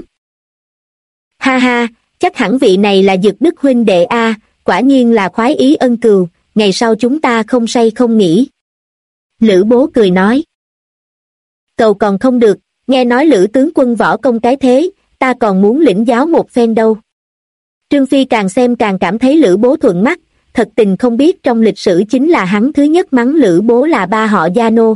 Ha ha, chắc hẳn vị này là Dực Đức huynh đệ A, quả nhiên là khoái ý ân cừu, ngày sau chúng ta không say không nghỉ. Lữ Bố cười nói. Cầu còn không được, nghe nói Lữ tướng quân võ công cái thế, ta còn muốn lĩnh giáo một phen đâu. Trương Phi càng xem càng cảm thấy Lữ Bố thuận mắt, thật tình không biết trong lịch sử chính là hắn thứ nhất mắng Lữ Bố là ba họ Gia Nô.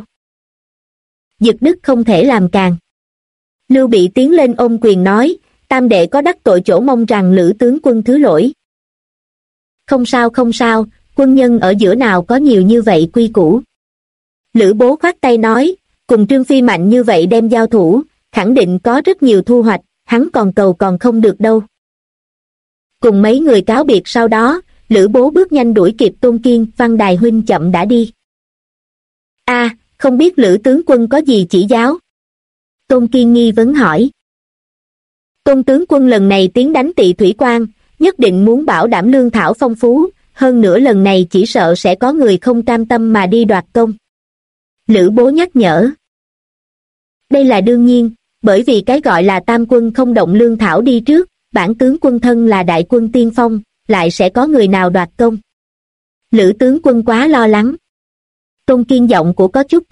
Dực Đức không thể làm càng. Lưu Bị tiến lên ôm quyền nói, tam đệ có đắc tội chỗ, mong rằng Lữ tướng quân thứ lỗi. Không sao, quân nhân ở giữa nào có nhiều như vậy quy củ. Lữ Bố khoát tay nói, cùng Trương Phi mạnh như vậy đem giao thủ, khẳng định có rất nhiều thu hoạch, hắn còn cầu còn không được đâu. Cùng mấy người cáo biệt sau đó, Lữ Bố bước nhanh đuổi kịp Tôn Kiên. Văn đài huynh chậm đã đi. A, không biết Lữ tướng quân có gì chỉ giáo? Tôn Kiên nghi vấn hỏi. Tôn tướng quân lần này tiến đánh Tỵ Thủy Quan, nhất định muốn bảo đảm lương thảo phong phú, hơn nữa lần này chỉ sợ sẽ có người không cam tâm mà đi đoạt công. Lữ Bố nhắc nhở. Đây là đương nhiên, bởi vì cái gọi là tam quân không động lương thảo đi trước, bản tướng quân thân là đại quân tiên phong, lại sẽ có người nào đoạt công. Lữ tướng quân quá lo lắng. Tôn Kiên giọng của có chút